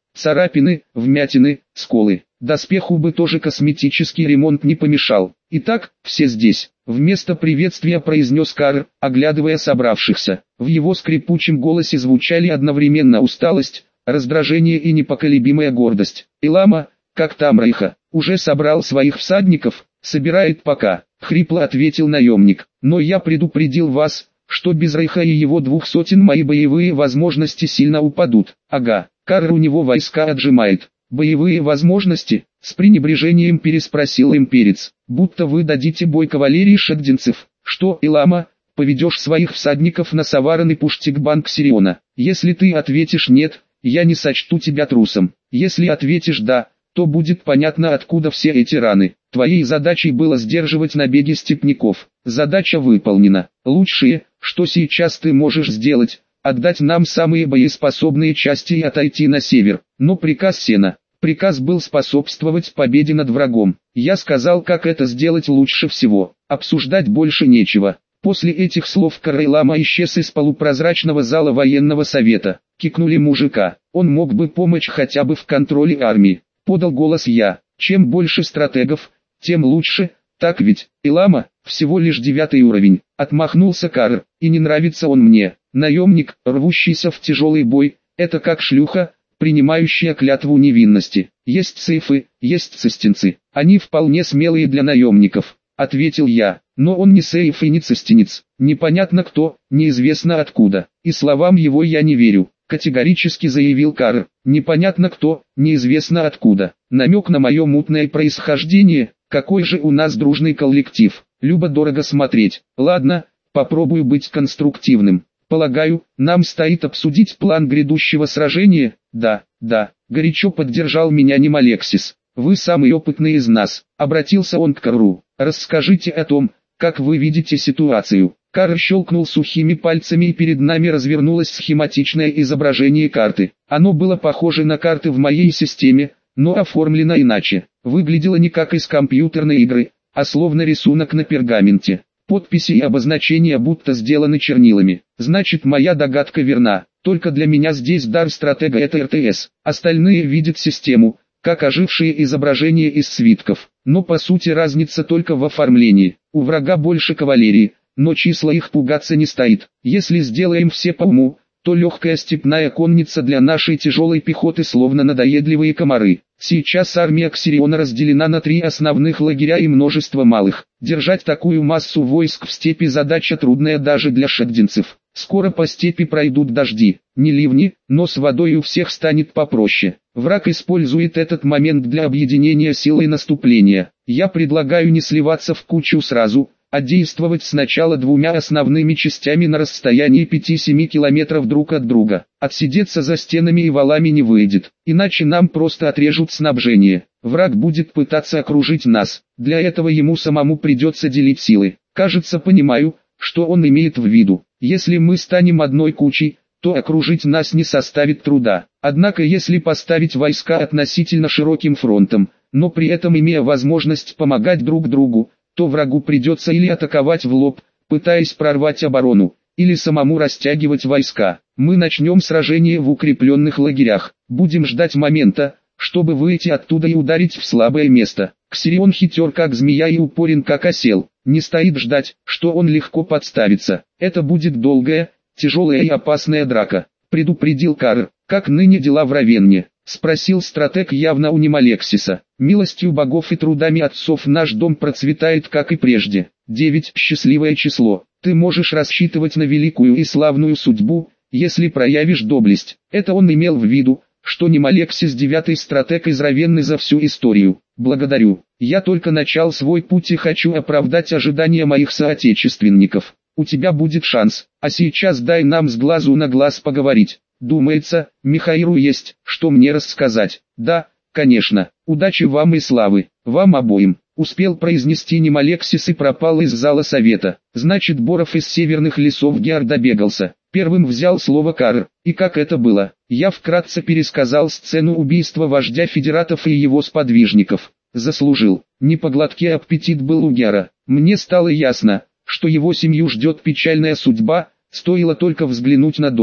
царапины, вмятины, сколы. Доспеху бы тоже косметический ремонт не помешал. Итак, все здесь. Вместо приветствия произнес Карр, оглядывая собравшихся. В его скрипучем голосе звучали одновременно усталость, раздражение и непоколебимая гордость. «Илама, как там Рейха? Уже собрал своих всадников, собирает пока», — хрипло ответил наемник. «Но я предупредил вас, что без Рейха и его двух сотен мои боевые возможности сильно упадут». «Ага, Карр у него войска отжимает». «Боевые возможности?» — с пренебрежением переспросил имперец. «Будто вы дадите бой кавалерии шагдинцев. Что, Илама, поведешь своих всадников на Саваран и Пуштикбанк Сириона? Если ты ответишь «нет», я не сочту тебя трусом. Если ответишь «да», то будет понятно, откуда все эти раны. Твоей задачей было сдерживать набеги степняков. Задача выполнена. Лучшее, что сейчас ты можешь сделать, отдать нам самые боеспособные части и отойти на север. Но приказ Сена. Приказ был способствовать победе над врагом. Я сказал, как это сделать лучше всего. Обсуждать больше нечего». После этих слов Карайлама исчез из полупрозрачного зала военного совета. Кикнули мужика. Он мог бы помочь хотя бы в контроле армии. Подал голос я. Чем больше стратегов, тем лучше. Так ведь, Илама, всего лишь девятый уровень. Отмахнулся Карр. И не нравится он мне. Наемник, рвущийся в тяжелый бой, это как шлюха, принимающая клятву невинности. Есть сейфы, есть цистинцы. Они вполне смелые для наемников, ответил я. Но он не сейф и не цистинец. Непонятно кто, неизвестно откуда. И словам его я не верю, категорически заявил Карр. Непонятно кто, неизвестно откуда. Намек на мое мутное происхождение. Какой же у нас дружный коллектив. Любо-дорого смотреть. Ладно, попробую быть конструктивным. Полагаю, нам стоит обсудить план грядущего сражения. Да, да, горячо поддержал меня Немалексис. Вы самый опытный из нас. Обратился он к Карру. Расскажите о том, как вы видите ситуацию. Карр щелкнул сухими пальцами, и перед нами развернулось схематичное изображение карты. Оно было похоже на карты в моей системе, но оформлено иначе. Выглядело не как из компьютерной игры, а словно рисунок на пергаменте. Подписи и обозначения будто сделаны чернилами. Значит, моя догадка верна. Только для меня здесь дар стратега — это эр тэ эс. Остальные видят систему, как ожившие изображения из свитков. Но по сути разница только в оформлении. У врага больше кавалерии, но числа их пугаться не стоит. Если сделаем все по уму, то легкая степная конница для нашей тяжелой пехоты словно надоедливые комары. Сейчас армия Ксириона разделена на три основных лагеря и множество малых. Держать такую массу войск в степи задача трудная даже для шагдинцев. Скоро по степи пройдут дожди, не ливни, но с водой у всех станет попроще. Враг использует этот момент для объединения сил и наступления. Я предлагаю не сливаться в кучу сразу, а действовать сначала двумя основными частями на расстоянии пяти-семи километров друг от друга. Отсидеться за стенами и валами не выйдет, иначе нам просто отрежут снабжение. Враг будет пытаться окружить нас, для этого ему самому придется делить силы. Кажется, понимаю, что он имеет в виду. Если мы станем одной кучей, то окружить нас не составит труда. Однако если поставить войска относительно широким фронтом, но при этом имея возможность помогать друг другу, то врагу придется или атаковать в лоб, пытаясь прорвать оборону, или самому растягивать войска. Мы начнем сражение в укрепленных лагерях, будем ждать момента, чтобы выйти оттуда и ударить в слабое место. Ксирион хитер как змея и упорен как осел, не стоит ждать, что он легко подставится. Это будет долгая, тяжелая и опасная драка, предупредил Карр. Как ныне дела в Равенне? Спросил стратег явно у Немалексиса. Милостью богов и трудами отцов наш дом процветает как и прежде. Девять – счастливое число. Ты можешь рассчитывать на великую и славную судьбу, если проявишь доблесть. Это он имел в виду, что Немалексис девятый стратег из Равенны за всю историю. Благодарю. Я только начал свой путь и хочу оправдать ожидания моих соотечественников. У тебя будет шанс, а сейчас дай нам с глазу на глаз поговорить. Думается, Михаилу есть, что мне рассказать. Да, конечно. Удачи вам и славы, вам обоим. Успел произнести Немалексис и пропал из зала совета. Значит, Боров из северных лесов Геар добегался. Первым взял слово Карр. И как это было? Я вкратце пересказал сцену убийства вождя федератов и его сподвижников. Заслужил. Не по глотке аппетит был у Геара. Мне стало ясно, что его семью ждет печальная судьба, стоило только взглянуть на дочь.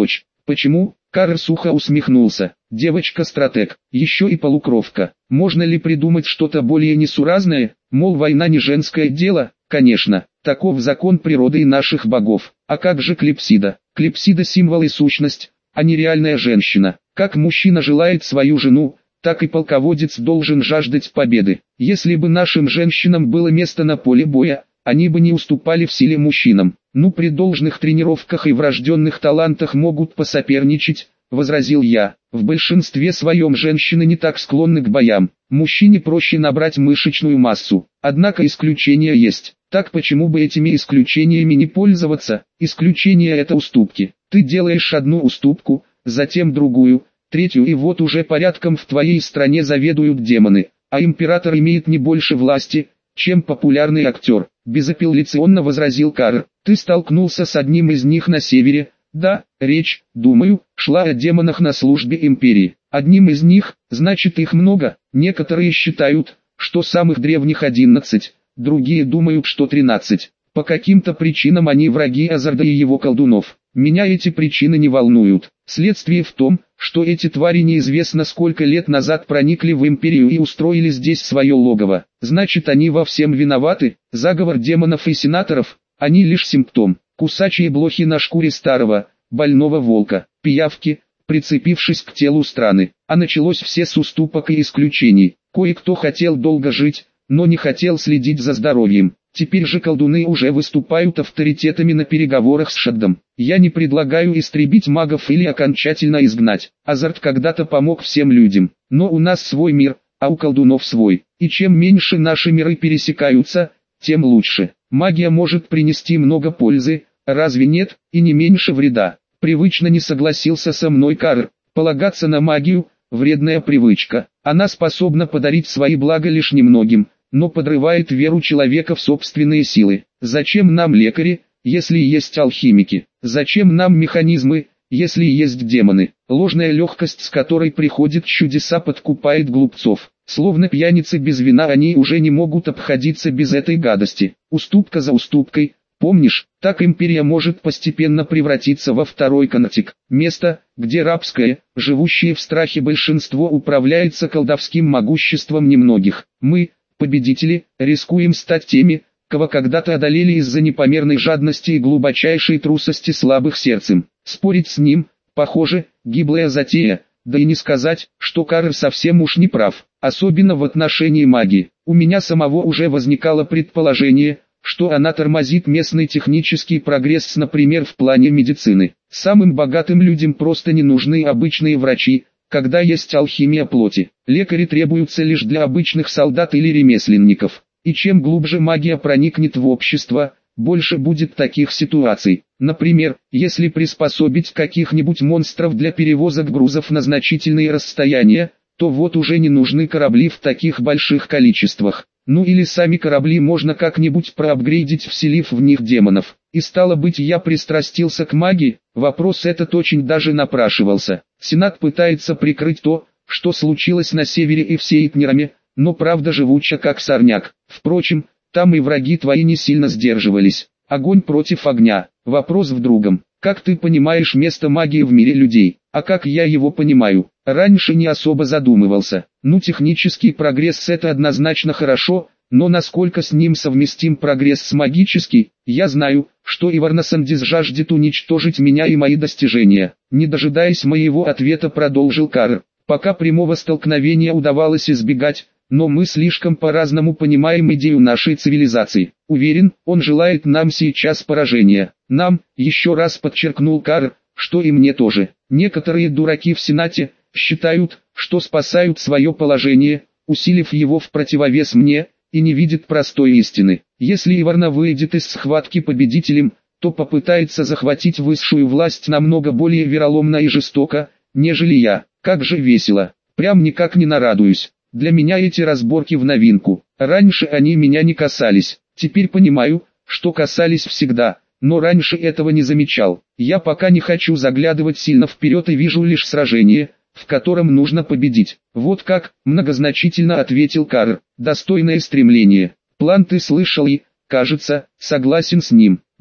Почему? Карр сухо усмехнулся. Девочка-стратег, еще и полукровка. Можно ли придумать что-то более несуразное? Мол, война не женское дело? Конечно, таков закон природы и наших богов. А как же Клипсида? Клипсида символ и сущность, а не реальная женщина. Как мужчина желает свою жену, так и полководец должен жаждать победы. Если бы нашим женщинам было место на поле боя, они бы не уступали в силе мужчинам. Ну, при должных тренировках и врожденных талантах могут посоперничать, возразил я. В большинстве своем женщины не так склонны к боям. Мужчине проще набрать мышечную массу. Однако исключения есть. Так почему бы этими исключениями не пользоваться? Исключения — это уступки. Ты делаешь одну уступку, затем другую, третью, и вот уже порядком в твоей стране заведуют демоны, а император имеет не больше власти, чем популярный актер. Безапелляционно возразил Карр. Ты столкнулся с одним из них на севере. Да, речь, думаю, шла о демонах на службе империи. Одним из них, значит их много. Некоторые считают, что самых древних одиннадцать, другие думают, что тринадцать. По каким-то причинам они враги Азарда и его колдунов. Меня эти причины не волнуют. Следствие в том, что эти твари неизвестно сколько лет назад проникли в империю и устроили здесь свое логово. Значит, они во всем виноваты. Заговор демонов и сенаторов, они лишь симптом. Кусачие блохи на шкуре старого, больного волка, пиявки, прицепившись к телу страны. А началось все с уступок и исключений. Кое-кто хотел долго жить, но не хотел следить за здоровьем. Теперь же колдуны уже выступают авторитетами на переговорах с Шаддом. Я не предлагаю истребить магов или окончательно изгнать. Азард когда-то помог всем людям, но у нас свой мир, а у колдунов свой. И чем меньше наши миры пересекаются, тем лучше. Магия может принести много пользы, разве нет, и не меньше вреда. Привычно не согласился со мной Карр. Полагаться на магию – вредная привычка. Она способна подарить свои блага лишь немногим, но подрывает веру человека в собственные силы. Зачем нам лекари, если есть алхимики? Зачем нам механизмы, если есть демоны? Ложная легкость, с которой приходят чудеса, подкупает глупцов. Словно пьяницы без вина, они уже не могут обходиться без этой гадости. Уступка за уступкой. Помнишь, так империя может постепенно превратиться во второй Контик. Место, где рабское, живущее в страхе большинство управляется колдовским могуществом немногих. Мы, победители, рискуем стать теми, кого когда-то одолели из-за непомерной жадности и глубочайшей трусости слабых сердцем. Спорить с ним, похоже, гиблая затея, да и не сказать, что Карр совсем уж не прав, особенно в отношении магии. У меня самого уже возникало предположение, что она тормозит местный технический прогресс, например, в плане медицины. Самым богатым людям просто не нужны обычные врачи, когда есть алхимия плоти. Лекари требуются лишь для обычных солдат или ремесленников. И чем глубже магия проникнет в общество, больше будет таких ситуаций. Например, если приспособить каких-нибудь монстров для перевозок грузов на значительные расстояния, то вот уже не нужны корабли в таких больших количествах. Ну или сами корабли можно как-нибудь проапгрейдить, вселив в них демонов. И стало быть, я пристрастился к магии. Вопрос этот очень даже напрашивался. Сенат пытается прикрыть то, что случилось на севере и в Сейтнераме, но правда живуча как сорняк. Впрочем, там и враги твои не сильно сдерживались. Огонь против огня. Вопрос в другом. Как ты понимаешь место магии в мире людей? А как я его понимаю? Раньше не особо задумывался. Ну, технический прогресс — это однозначно хорошо, но насколько с ним совместим прогресс с магический? Я знаю, что Иварнасандис жаждет уничтожить меня и мои достижения. Не дожидаясь моего ответа, продолжил Карр. Пока прямого столкновения удавалось избегать, но мы слишком по-разному понимаем идею нашей цивилизации. Уверен, он желает нам сейчас поражения. Нам, еще раз подчеркнул Карр, что и мне тоже. Некоторые дураки в Сенате считают, что спасают свое положение, усилив его в противовес мне, и не видят простой истины. Если Иварна выйдет из схватки победителем, то попытается захватить высшую власть намного более вероломно и жестоко, нежели я. Как же весело. Прям никак не нарадуюсь. Для меня эти разборки в новинку. Раньше они меня не касались. Теперь понимаю, что касались всегда, но раньше этого не замечал. Я пока не хочу заглядывать сильно вперед и вижу лишь сражение, в котором нужно победить. Вот как, многозначительно ответил Карр. Достойное стремление. План ты слышал и, кажется, согласен с ним. Да,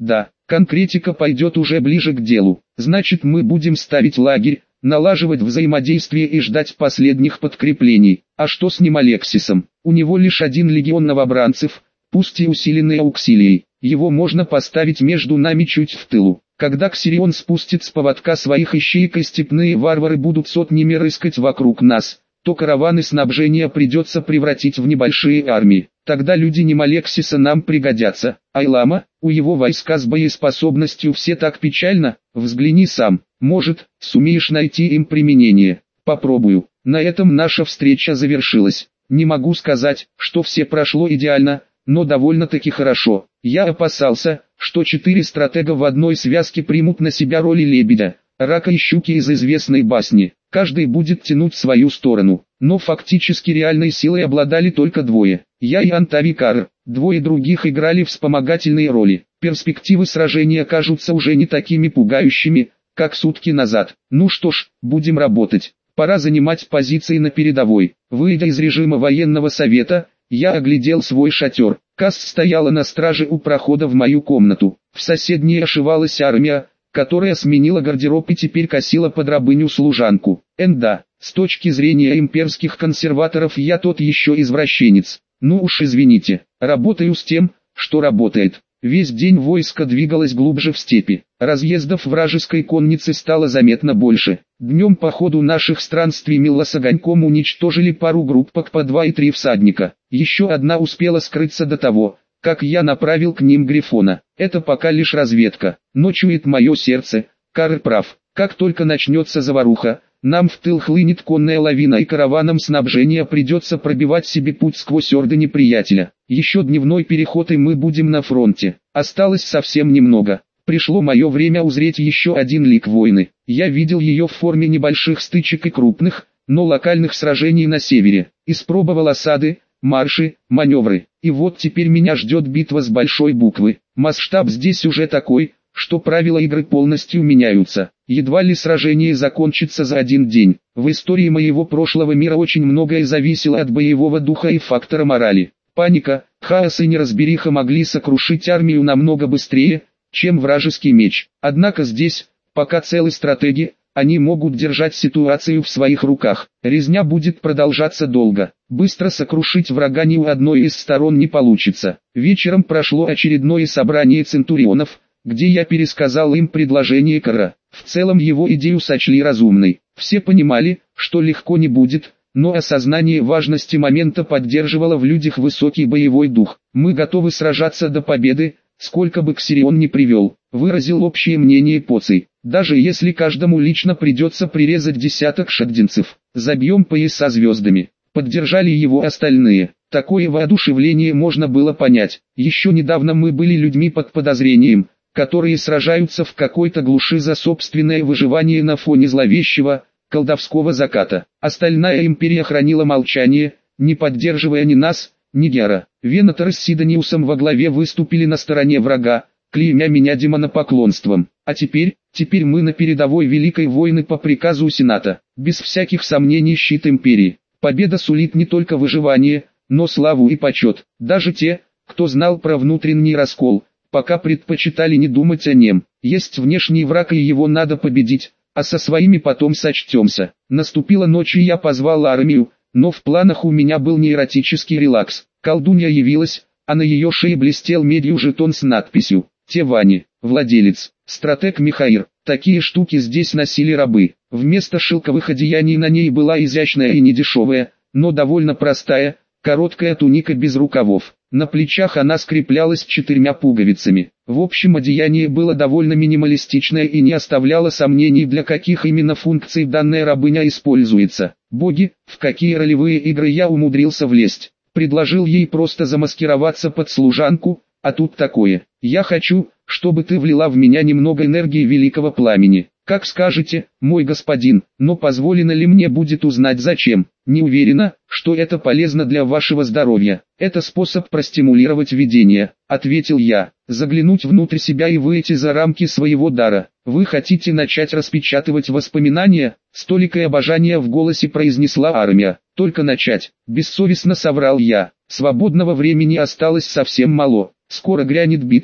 Конкретика пойдет уже ближе к делу. Значит, мы будем ставить лагерь, налаживать взаимодействие и ждать последних подкреплений. А что с ним Алексисом? У него лишь один легион новобранцев, пусть и усиленный ауксилией. Его можно поставить между нами чуть в тылу. Когда Ксирион спустит с поводка своих ищеек и степные варвары будут сотнями рыскать вокруг нас, то караваны снабжения придется превратить в небольшие армии. Тогда люди Немалексиса нам пригодятся. Айлама, у его войска с боеспособностью все так печально, взгляни сам, может, сумеешь найти им применение. Попробую. На этом наша встреча завершилась. Не могу сказать, что все прошло идеально, но довольно-таки хорошо. Я опасался, что четыре стратега в одной связке примут на себя роли лебедя, рака и щуки из известной басни. Каждый будет тянуть в свою сторону, но фактически реальной силой обладали только двое. Я и Антавикар, двое других играли вспомогательные роли. Перспективы сражения кажутся уже не такими пугающими, как сутки назад. Ну что ж, будем работать. Пора занимать позиции на передовой. Выйдя из режима военного совета, я оглядел свой шатер. Касс стояла на страже у прохода в мою комнату. В соседней ошивалась армия, которая сменила гардероб и теперь косила под рабыню-служанку. Энда, с точки зрения имперских консерваторов я тот еще извращенец. Ну уж извините, работаю с тем, что работает. Весь день войско двигалось глубже в степи. Разъездов вражеской конницы стало заметно больше. Днем по ходу наших странствий Милла с Огоньком уничтожили пару группок по два и три всадника. Еще одна успела скрыться до того, как я направил к ним Грифона. Это пока лишь разведка, но чует мое сердце, Карр прав. Как только начнется заваруха, нам в тыл хлынет конная лавина и караванам снабжения придется пробивать себе путь сквозь орды неприятеля. Еще дневной переход и мы будем на фронте. Осталось совсем немного. Пришло мое время узреть еще один лик войны. Я видел ее в форме небольших стычек и крупных, но локальных сражений на севере. Испробовал осады, марши, маневры. И вот теперь меня ждет битва с большой буквы. Масштаб здесь уже такой, что правила игры полностью меняются. Едва ли сражение закончится за один день. В истории моего прошлого мира очень многое зависело от боевого духа и фактора морали. Паника, хаос и неразбериха могли сокрушить армию намного быстрее, чем вражеский меч. Однако здесь, пока целы стратеги, они могут держать ситуацию в своих руках. Резня будет продолжаться долго. Быстро сокрушить врага ни у одной из сторон не получится. Вечером прошло очередное собрание центурионов, где я пересказал им предложение Карра. В целом его идею сочли разумной. Все понимали, что легко не будет, но осознание важности момента поддерживало в людях высокий боевой дух. «Мы готовы сражаться до победы, сколько бы Ксирион ни привел», выразил общее мнение Поций. «Даже если каждому лично придется прирезать десяток шагдинцев, забьем пояса звездами». Поддержали его остальные. Такое воодушевление можно было понять. Еще недавно мы были людьми под подозрением, которые сражаются в какой-то глуши за собственное выживание на фоне зловещего, колдовского заката. Остальная империя хранила молчание, не поддерживая ни нас, ни Гера. Венатор с Сидониусом во главе выступили на стороне врага, клеймя меня демонопоклонством. А теперь, теперь мы на передовой Великой войны по приказу Сената. Без всяких сомнений щит империи. Победа сулит не только выживание, но славу и почет. Даже те, кто знал про внутренний раскол, пока предпочитали не думать о нем. Есть внешний враг и его надо победить, а со своими потом сочтемся. Наступила ночь и я позвал армию, но в планах у меня был не эротический релакс. Колдунья явилась, а на ее шее блестел медью жетон с надписью «Тевани, владелец, стратег Михаир». Такие штуки здесь носили рабы. Вместо шелковых одеяний на ней была изящная и недешевая, но довольно простая, короткая туника без рукавов. На плечах она скреплялась четырьмя пуговицами. В общем, одеяние было довольно минималистичное и не оставляло сомнений, для каких именно функций данная рабыня используется. Боги, в какие ролевые игры я умудрился влезть. Предложил ей просто замаскироваться под служанку, а тут такое. Я хочу, чтобы ты влила в меня немного энергии великого пламени. Как скажете, мой господин, но позволено ли мне будет узнать зачем? Не уверена, что это полезно для вашего здоровья. Это способ простимулировать видение, ответил я. Заглянуть внутрь себя и выйти за рамки своего дара. Вы хотите начать распечатывать воспоминания? С толикой обожания в голосе произнесла армия. Только начать, бессовестно соврал я. Свободного времени осталось совсем мало. Скоро грянет битва,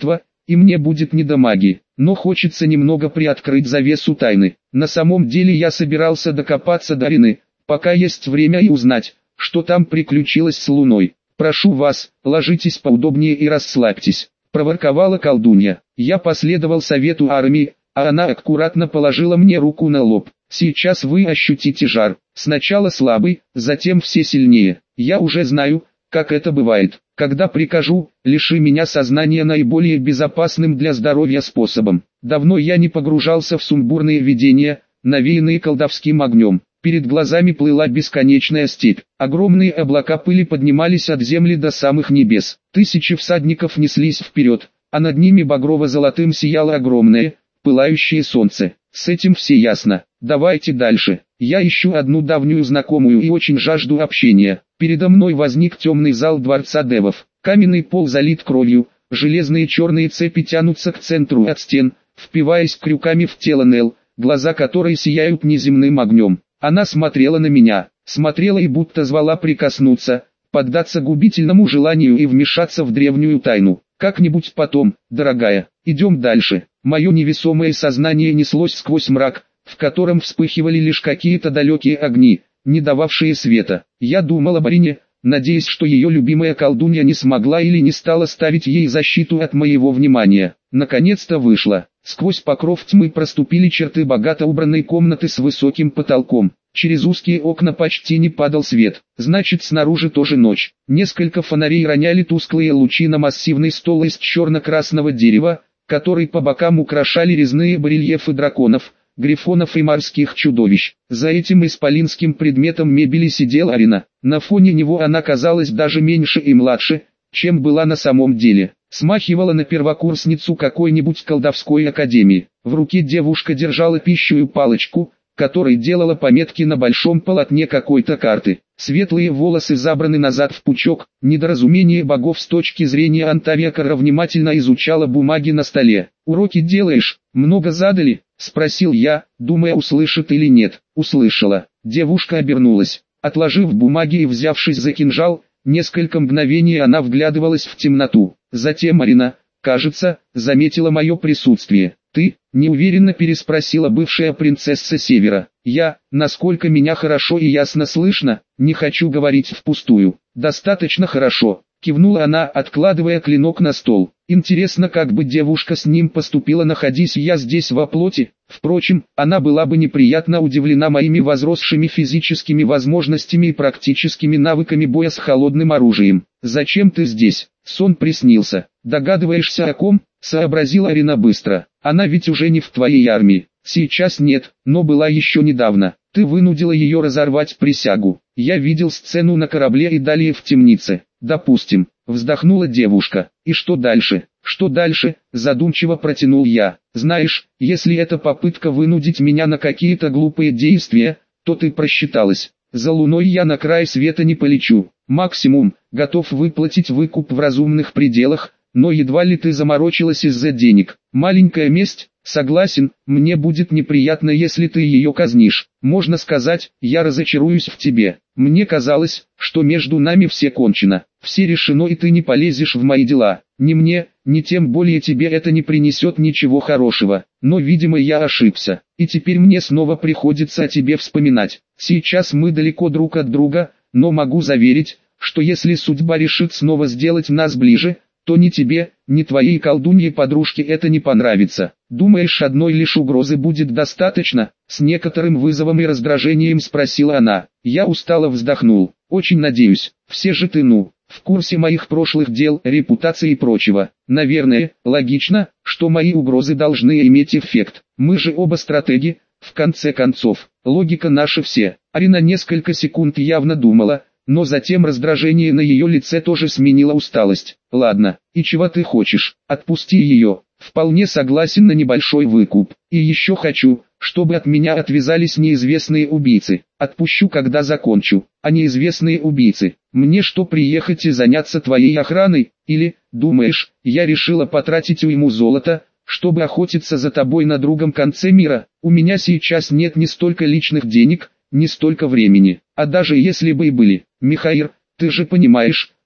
и мне будет не до магии. Но хочется немного приоткрыть завесу тайны. На самом деле я собирался докопаться до Арины, пока есть время, и узнать, что там приключилось с Луной. «Прошу вас, ложитесь поудобнее и расслабьтесь», — проворковала колдунья. Я последовал совету Армии, а она аккуратно положила мне руку на лоб. «Сейчас вы ощутите жар, сначала слабый, затем все сильнее. Я уже знаю, как это бывает. Когда прикажу, лиши меня сознания наиболее безопасным для здоровья способом». Давно я не погружался в сумбурные видения, навеянные колдовским огнем. Перед глазами плыла бесконечная степь. Огромные облака пыли поднимались от земли до самых небес. Тысячи всадников неслись вперед, а над ними багрово-золотым сияло огромное, пылающее солнце. С этим все ясно. Давайте дальше. Я ищу одну давнюю знакомую и очень жажду общения. Передо мной возник темный зал дворца девов. Каменный пол залит кровью, железные черные цепи тянутся к центру от стен, впиваясь крюками в тело Нел, глаза которой сияют неземным огнем. Она смотрела на меня, смотрела и будто звала прикоснуться, поддаться губительному желанию и вмешаться в древнюю тайну. Как-нибудь потом, дорогая, идем дальше. Мое невесомое сознание неслось сквозь мрак, в котором вспыхивали лишь какие-то далекие огни, не дававшие света. Я думал об Арине, надеясь, что ее любимая колдунья не смогла или не стала ставить ей защиту от моего внимания. Наконец-то вышло. Сквозь покров тьмы проступили черты богато убранной комнаты с высоким потолком. Через узкие окна почти не падал свет. Значит, снаружи тоже ночь. Несколько фонарей роняли тусклые лучи на массивный стол из черно-красного дерева, который по бокам украшали резные барельефы драконов, грифонов и морских чудовищ. За этим исполинским предметом мебели сидела Арина. На фоне него она казалась даже меньше и младше, чем была на самом деле. Смахивала на первокурсницу какой-нибудь колдовской академии. В руке девушка держала пищую палочку, которой делала пометки на большом полотне какой-то карты. Светлые волосы забраны назад в пучок. Недоразумение богов с точки зрения Антавиакара внимательно изучала бумаги на столе. «Уроки делаешь? Много задали?» — спросил я, думая, услышит или нет. Услышала. Девушка обернулась. Отложив бумаги и взявшись за кинжал, несколько мгновений она вглядывалась в темноту. Затем Арина, кажется, заметила мое присутствие. «Ты?» — неуверенно переспросила бывшая принцесса Севера. «Я, насколько меня хорошо и ясно слышно, не хочу говорить впустую». «Достаточно хорошо», — кивнула она, откладывая клинок на стол. «Интересно, как бы девушка с ним поступила, находясь я здесь во плоти. Впрочем, она была бы неприятно удивлена моими возросшими физическими возможностями и практическими навыками боя с холодным оружием. Зачем ты здесь?» «Сон приснился. Догадываешься о ком?» — сообразила Арина быстро. «Она ведь уже не в твоей армии». «Сейчас нет, но была еще недавно. Ты вынудила ее разорвать присягу. Я видел сцену на корабле и далее в темнице». «Допустим», — вздохнула девушка. «И что дальше?» «Что дальше?» — задумчиво протянул я. «Знаешь, если это попытка вынудить меня на какие-то глупые действия, то ты просчиталась. За Луной я на край света не полечу. Максимум, готов выплатить выкуп в разумных пределах, но едва ли ты заморочилась из-за денег. Маленькая месть, согласен, мне будет неприятно, если ты ее казнишь. Можно сказать, я разочаруюсь в тебе. Мне казалось, что между нами все кончено, все решено, и ты не полезешь в мои дела. Ни мне, ни тем более тебе это не принесет ничего хорошего. Но, видимо, я ошибся, и теперь мне снова приходится о тебе вспоминать. Сейчас мы далеко друг от друга, но могу заверить, что если судьба решит снова сделать нас ближе, то ни тебе, ни твоей колдунье-подружке это не понравится. Думаешь, одной лишь угрозы будет достаточно?» С некоторым вызовом и раздражением спросила она. Я устало вздохнул. «Очень надеюсь. Все же ты, ну, в курсе моих прошлых дел, репутации и прочего. Наверное, логично, что мои угрозы должны иметь эффект. Мы же оба стратеги, в конце концов. Логика наша все». Арина несколько секунд явно думала, но затем раздражение на ее лице тоже сменило усталость. «Ладно, и чего ты хочешь? Отпусти ее. Вполне согласен на небольшой выкуп. И еще хочу, чтобы от меня отвязались неизвестные убийцы. Отпущу, когда закончу. А неизвестные убийцы, мне что, приехать и заняться твоей охраной? Или, думаешь, я решила потратить уйму золота, чтобы охотиться за тобой на другом конце мира? У меня сейчас нет ни столько личных денег, не столько времени. А даже если бы и были, Михаил, ты же понимаешь,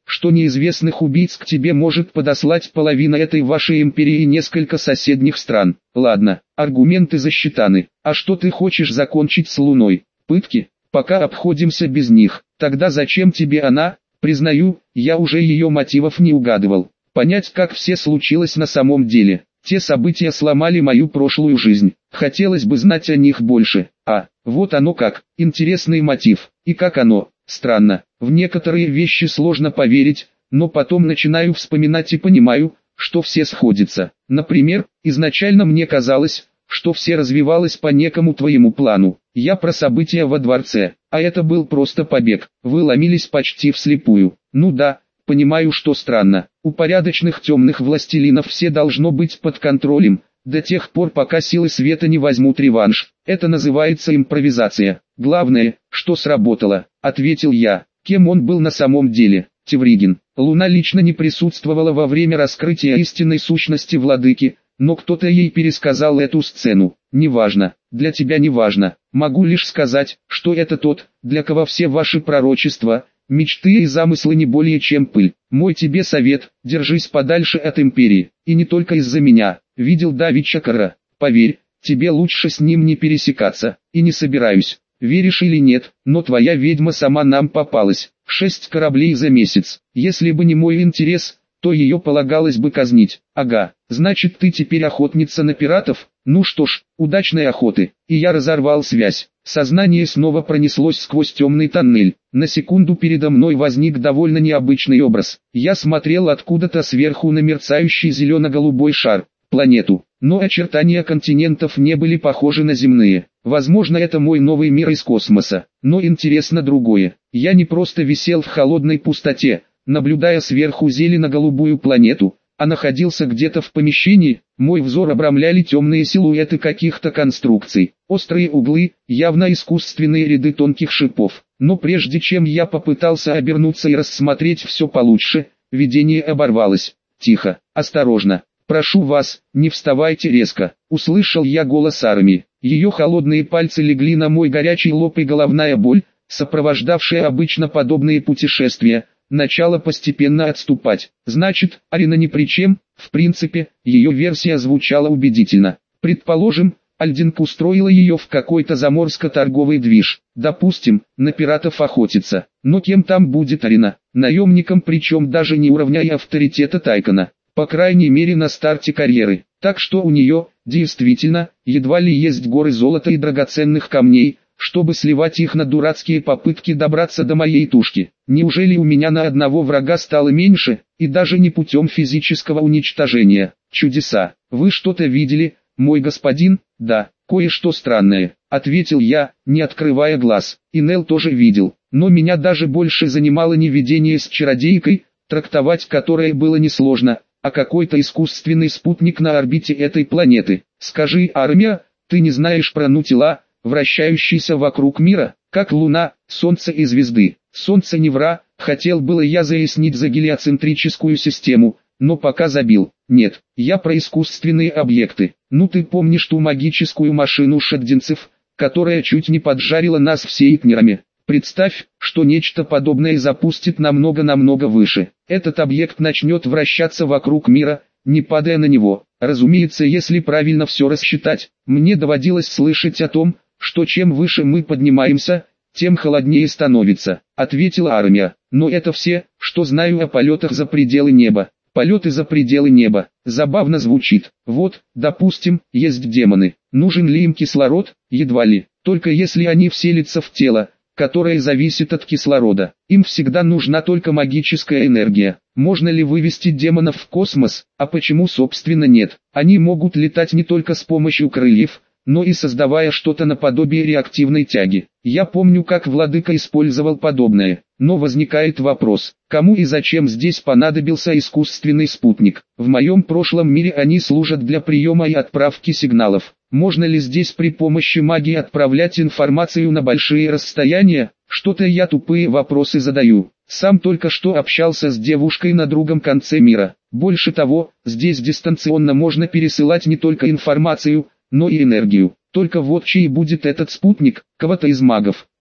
что неизвестных убийц к тебе может подослать половина этой вашей империи и несколько соседних стран. Ладно, аргументы засчитаны. А что ты хочешь закончить с Луной? Пытки? Пока обходимся без них. Тогда зачем тебе она? Признаю, я уже ее мотивов не угадывал. Понять, как все случилось на самом деле. Те события сломали мою прошлую жизнь. Хотелось бы знать о них больше. А, вот оно как. Интересный мотив. И как оно? Странно. В некоторые вещи сложно поверить, но потом начинаю вспоминать и понимаю, что все сходятся. Например, изначально мне казалось, что все развивалось по некому твоему плану. Я про события во дворце, а это был просто побег. Вы ломились почти вслепую. Ну да, понимаю, что странно. У порядочных темных властелинов все должно быть под контролем, до тех пор, пока силы света не возьмут реванш. Это называется импровизация. Главное, что сработало, ответил я. Кем он был на самом деле? Тевригин. Луна лично не присутствовала во время раскрытия истинной сущности владыки, но кто-то ей пересказал эту сцену. Неважно, для тебя не важно. Могу лишь сказать, что это тот, для кого все ваши пророчества, мечты и замыслы не более чем пыль. Мой тебе совет, держись подальше от империи, и не только из-за меня. Видел давеча Кара. Поверь, тебе лучше с ним не пересекаться, и не собираюсь. Веришь или нет, но твоя ведьма сама нам попалась. Шесть кораблей за месяц. Если бы не мой интерес, то ее полагалось бы казнить. Ага, значит ты теперь охотница на пиратов? Ну что ж, удачной охоты. И я разорвал связь. Сознание снова пронеслось сквозь темный тоннель. На секунду передо мной возник довольно необычный образ. Я смотрел откуда-то сверху на мерцающий зелено-голубой шар, планету. Но очертания континентов не были похожи на земные. Возможно, это мой новый мир из космоса. Но интересно другое. Я не просто висел в холодной пустоте, наблюдая сверху зелено-голубую планету, а находился где-то в помещении. Мой взор обрамляли темные силуэты каких-то конструкций, острые углы, явно искусственные ряды тонких шипов. Но прежде чем я попытался обернуться и рассмотреть все получше, видение оборвалось. Тихо, осторожно. «Прошу вас, не вставайте резко», — услышал я голос Арми. Ее холодные пальцы легли на мой горячий лоб, и головная боль, сопровождавшая обычно подобные путешествия, начала постепенно отступать. Значит, Арина ни при чем. В принципе, ее версия звучала убедительно. Предположим, Альдинг устроила ее в какой-то заморско-торговый движ. Допустим, на пиратов охотится. Но кем там будет Арина? Наемником, причем даже не уровня и авторитета Тайкона. По крайней мере на старте карьеры. Так что у нее, действительно, едва ли есть горы золота и драгоценных камней, чтобы сливать их на дурацкие попытки добраться до моей тушки. Неужели у меня на одного врага стало меньше, и даже не путем физического уничтожения? Чудеса. Вы что-то видели, мой господин? Да, кое-что странное, ответил я, не открывая глаз. И Нел тоже видел, но меня даже больше занимало не видение с чародейкой, трактовать которое было несложно, а какой-то искусственный спутник на орбите этой планеты. Скажи, Армия, ты не знаешь про Нутила, вращающийся вокруг мира, как Луна, Солнце и звезды? Солнце не вра, хотел было я заяснить за гелиоцентрическую систему, но пока забил. Нет, я про искусственные объекты. Ну ты помнишь ту магическую машину шаддинцев, которая чуть не поджарила нас все икнерами? Представь, что нечто подобное запустит намного-намного выше. Этот объект начнет вращаться вокруг мира, не падая на него. Разумеется, если правильно все рассчитать. Мне доводилось слышать о том, что чем выше мы поднимаемся, тем холоднее становится, ответила Армия. Но это все, что знаю о полетах за пределы неба. Полеты за пределы неба. Забавно звучит. Вот, допустим, есть демоны. Нужен ли им кислород? Едва ли. Только если они вселятся в тело, которое зависит от кислорода. Им всегда нужна только магическая энергия. Можно ли вывести демонов в космос? А почему собственно нет? Они могут летать не только с помощью крыльев, но и создавая что-то наподобие реактивной тяги. Я помню, как владыка использовал подобное. Но возникает вопрос, кому и зачем здесь понадобился искусственный спутник? В моем прошлом мире они служат для приема и отправки сигналов. Можно ли здесь при помощи магии отправлять информацию на большие расстояния? Что-то я тупые вопросы задаю. Сам только что общался с девушкой на другом конце мира. Больше того, здесь дистанционно можно пересылать не только информацию, но и энергию. Только вот чей будет этот спутник? Кого-то из магов.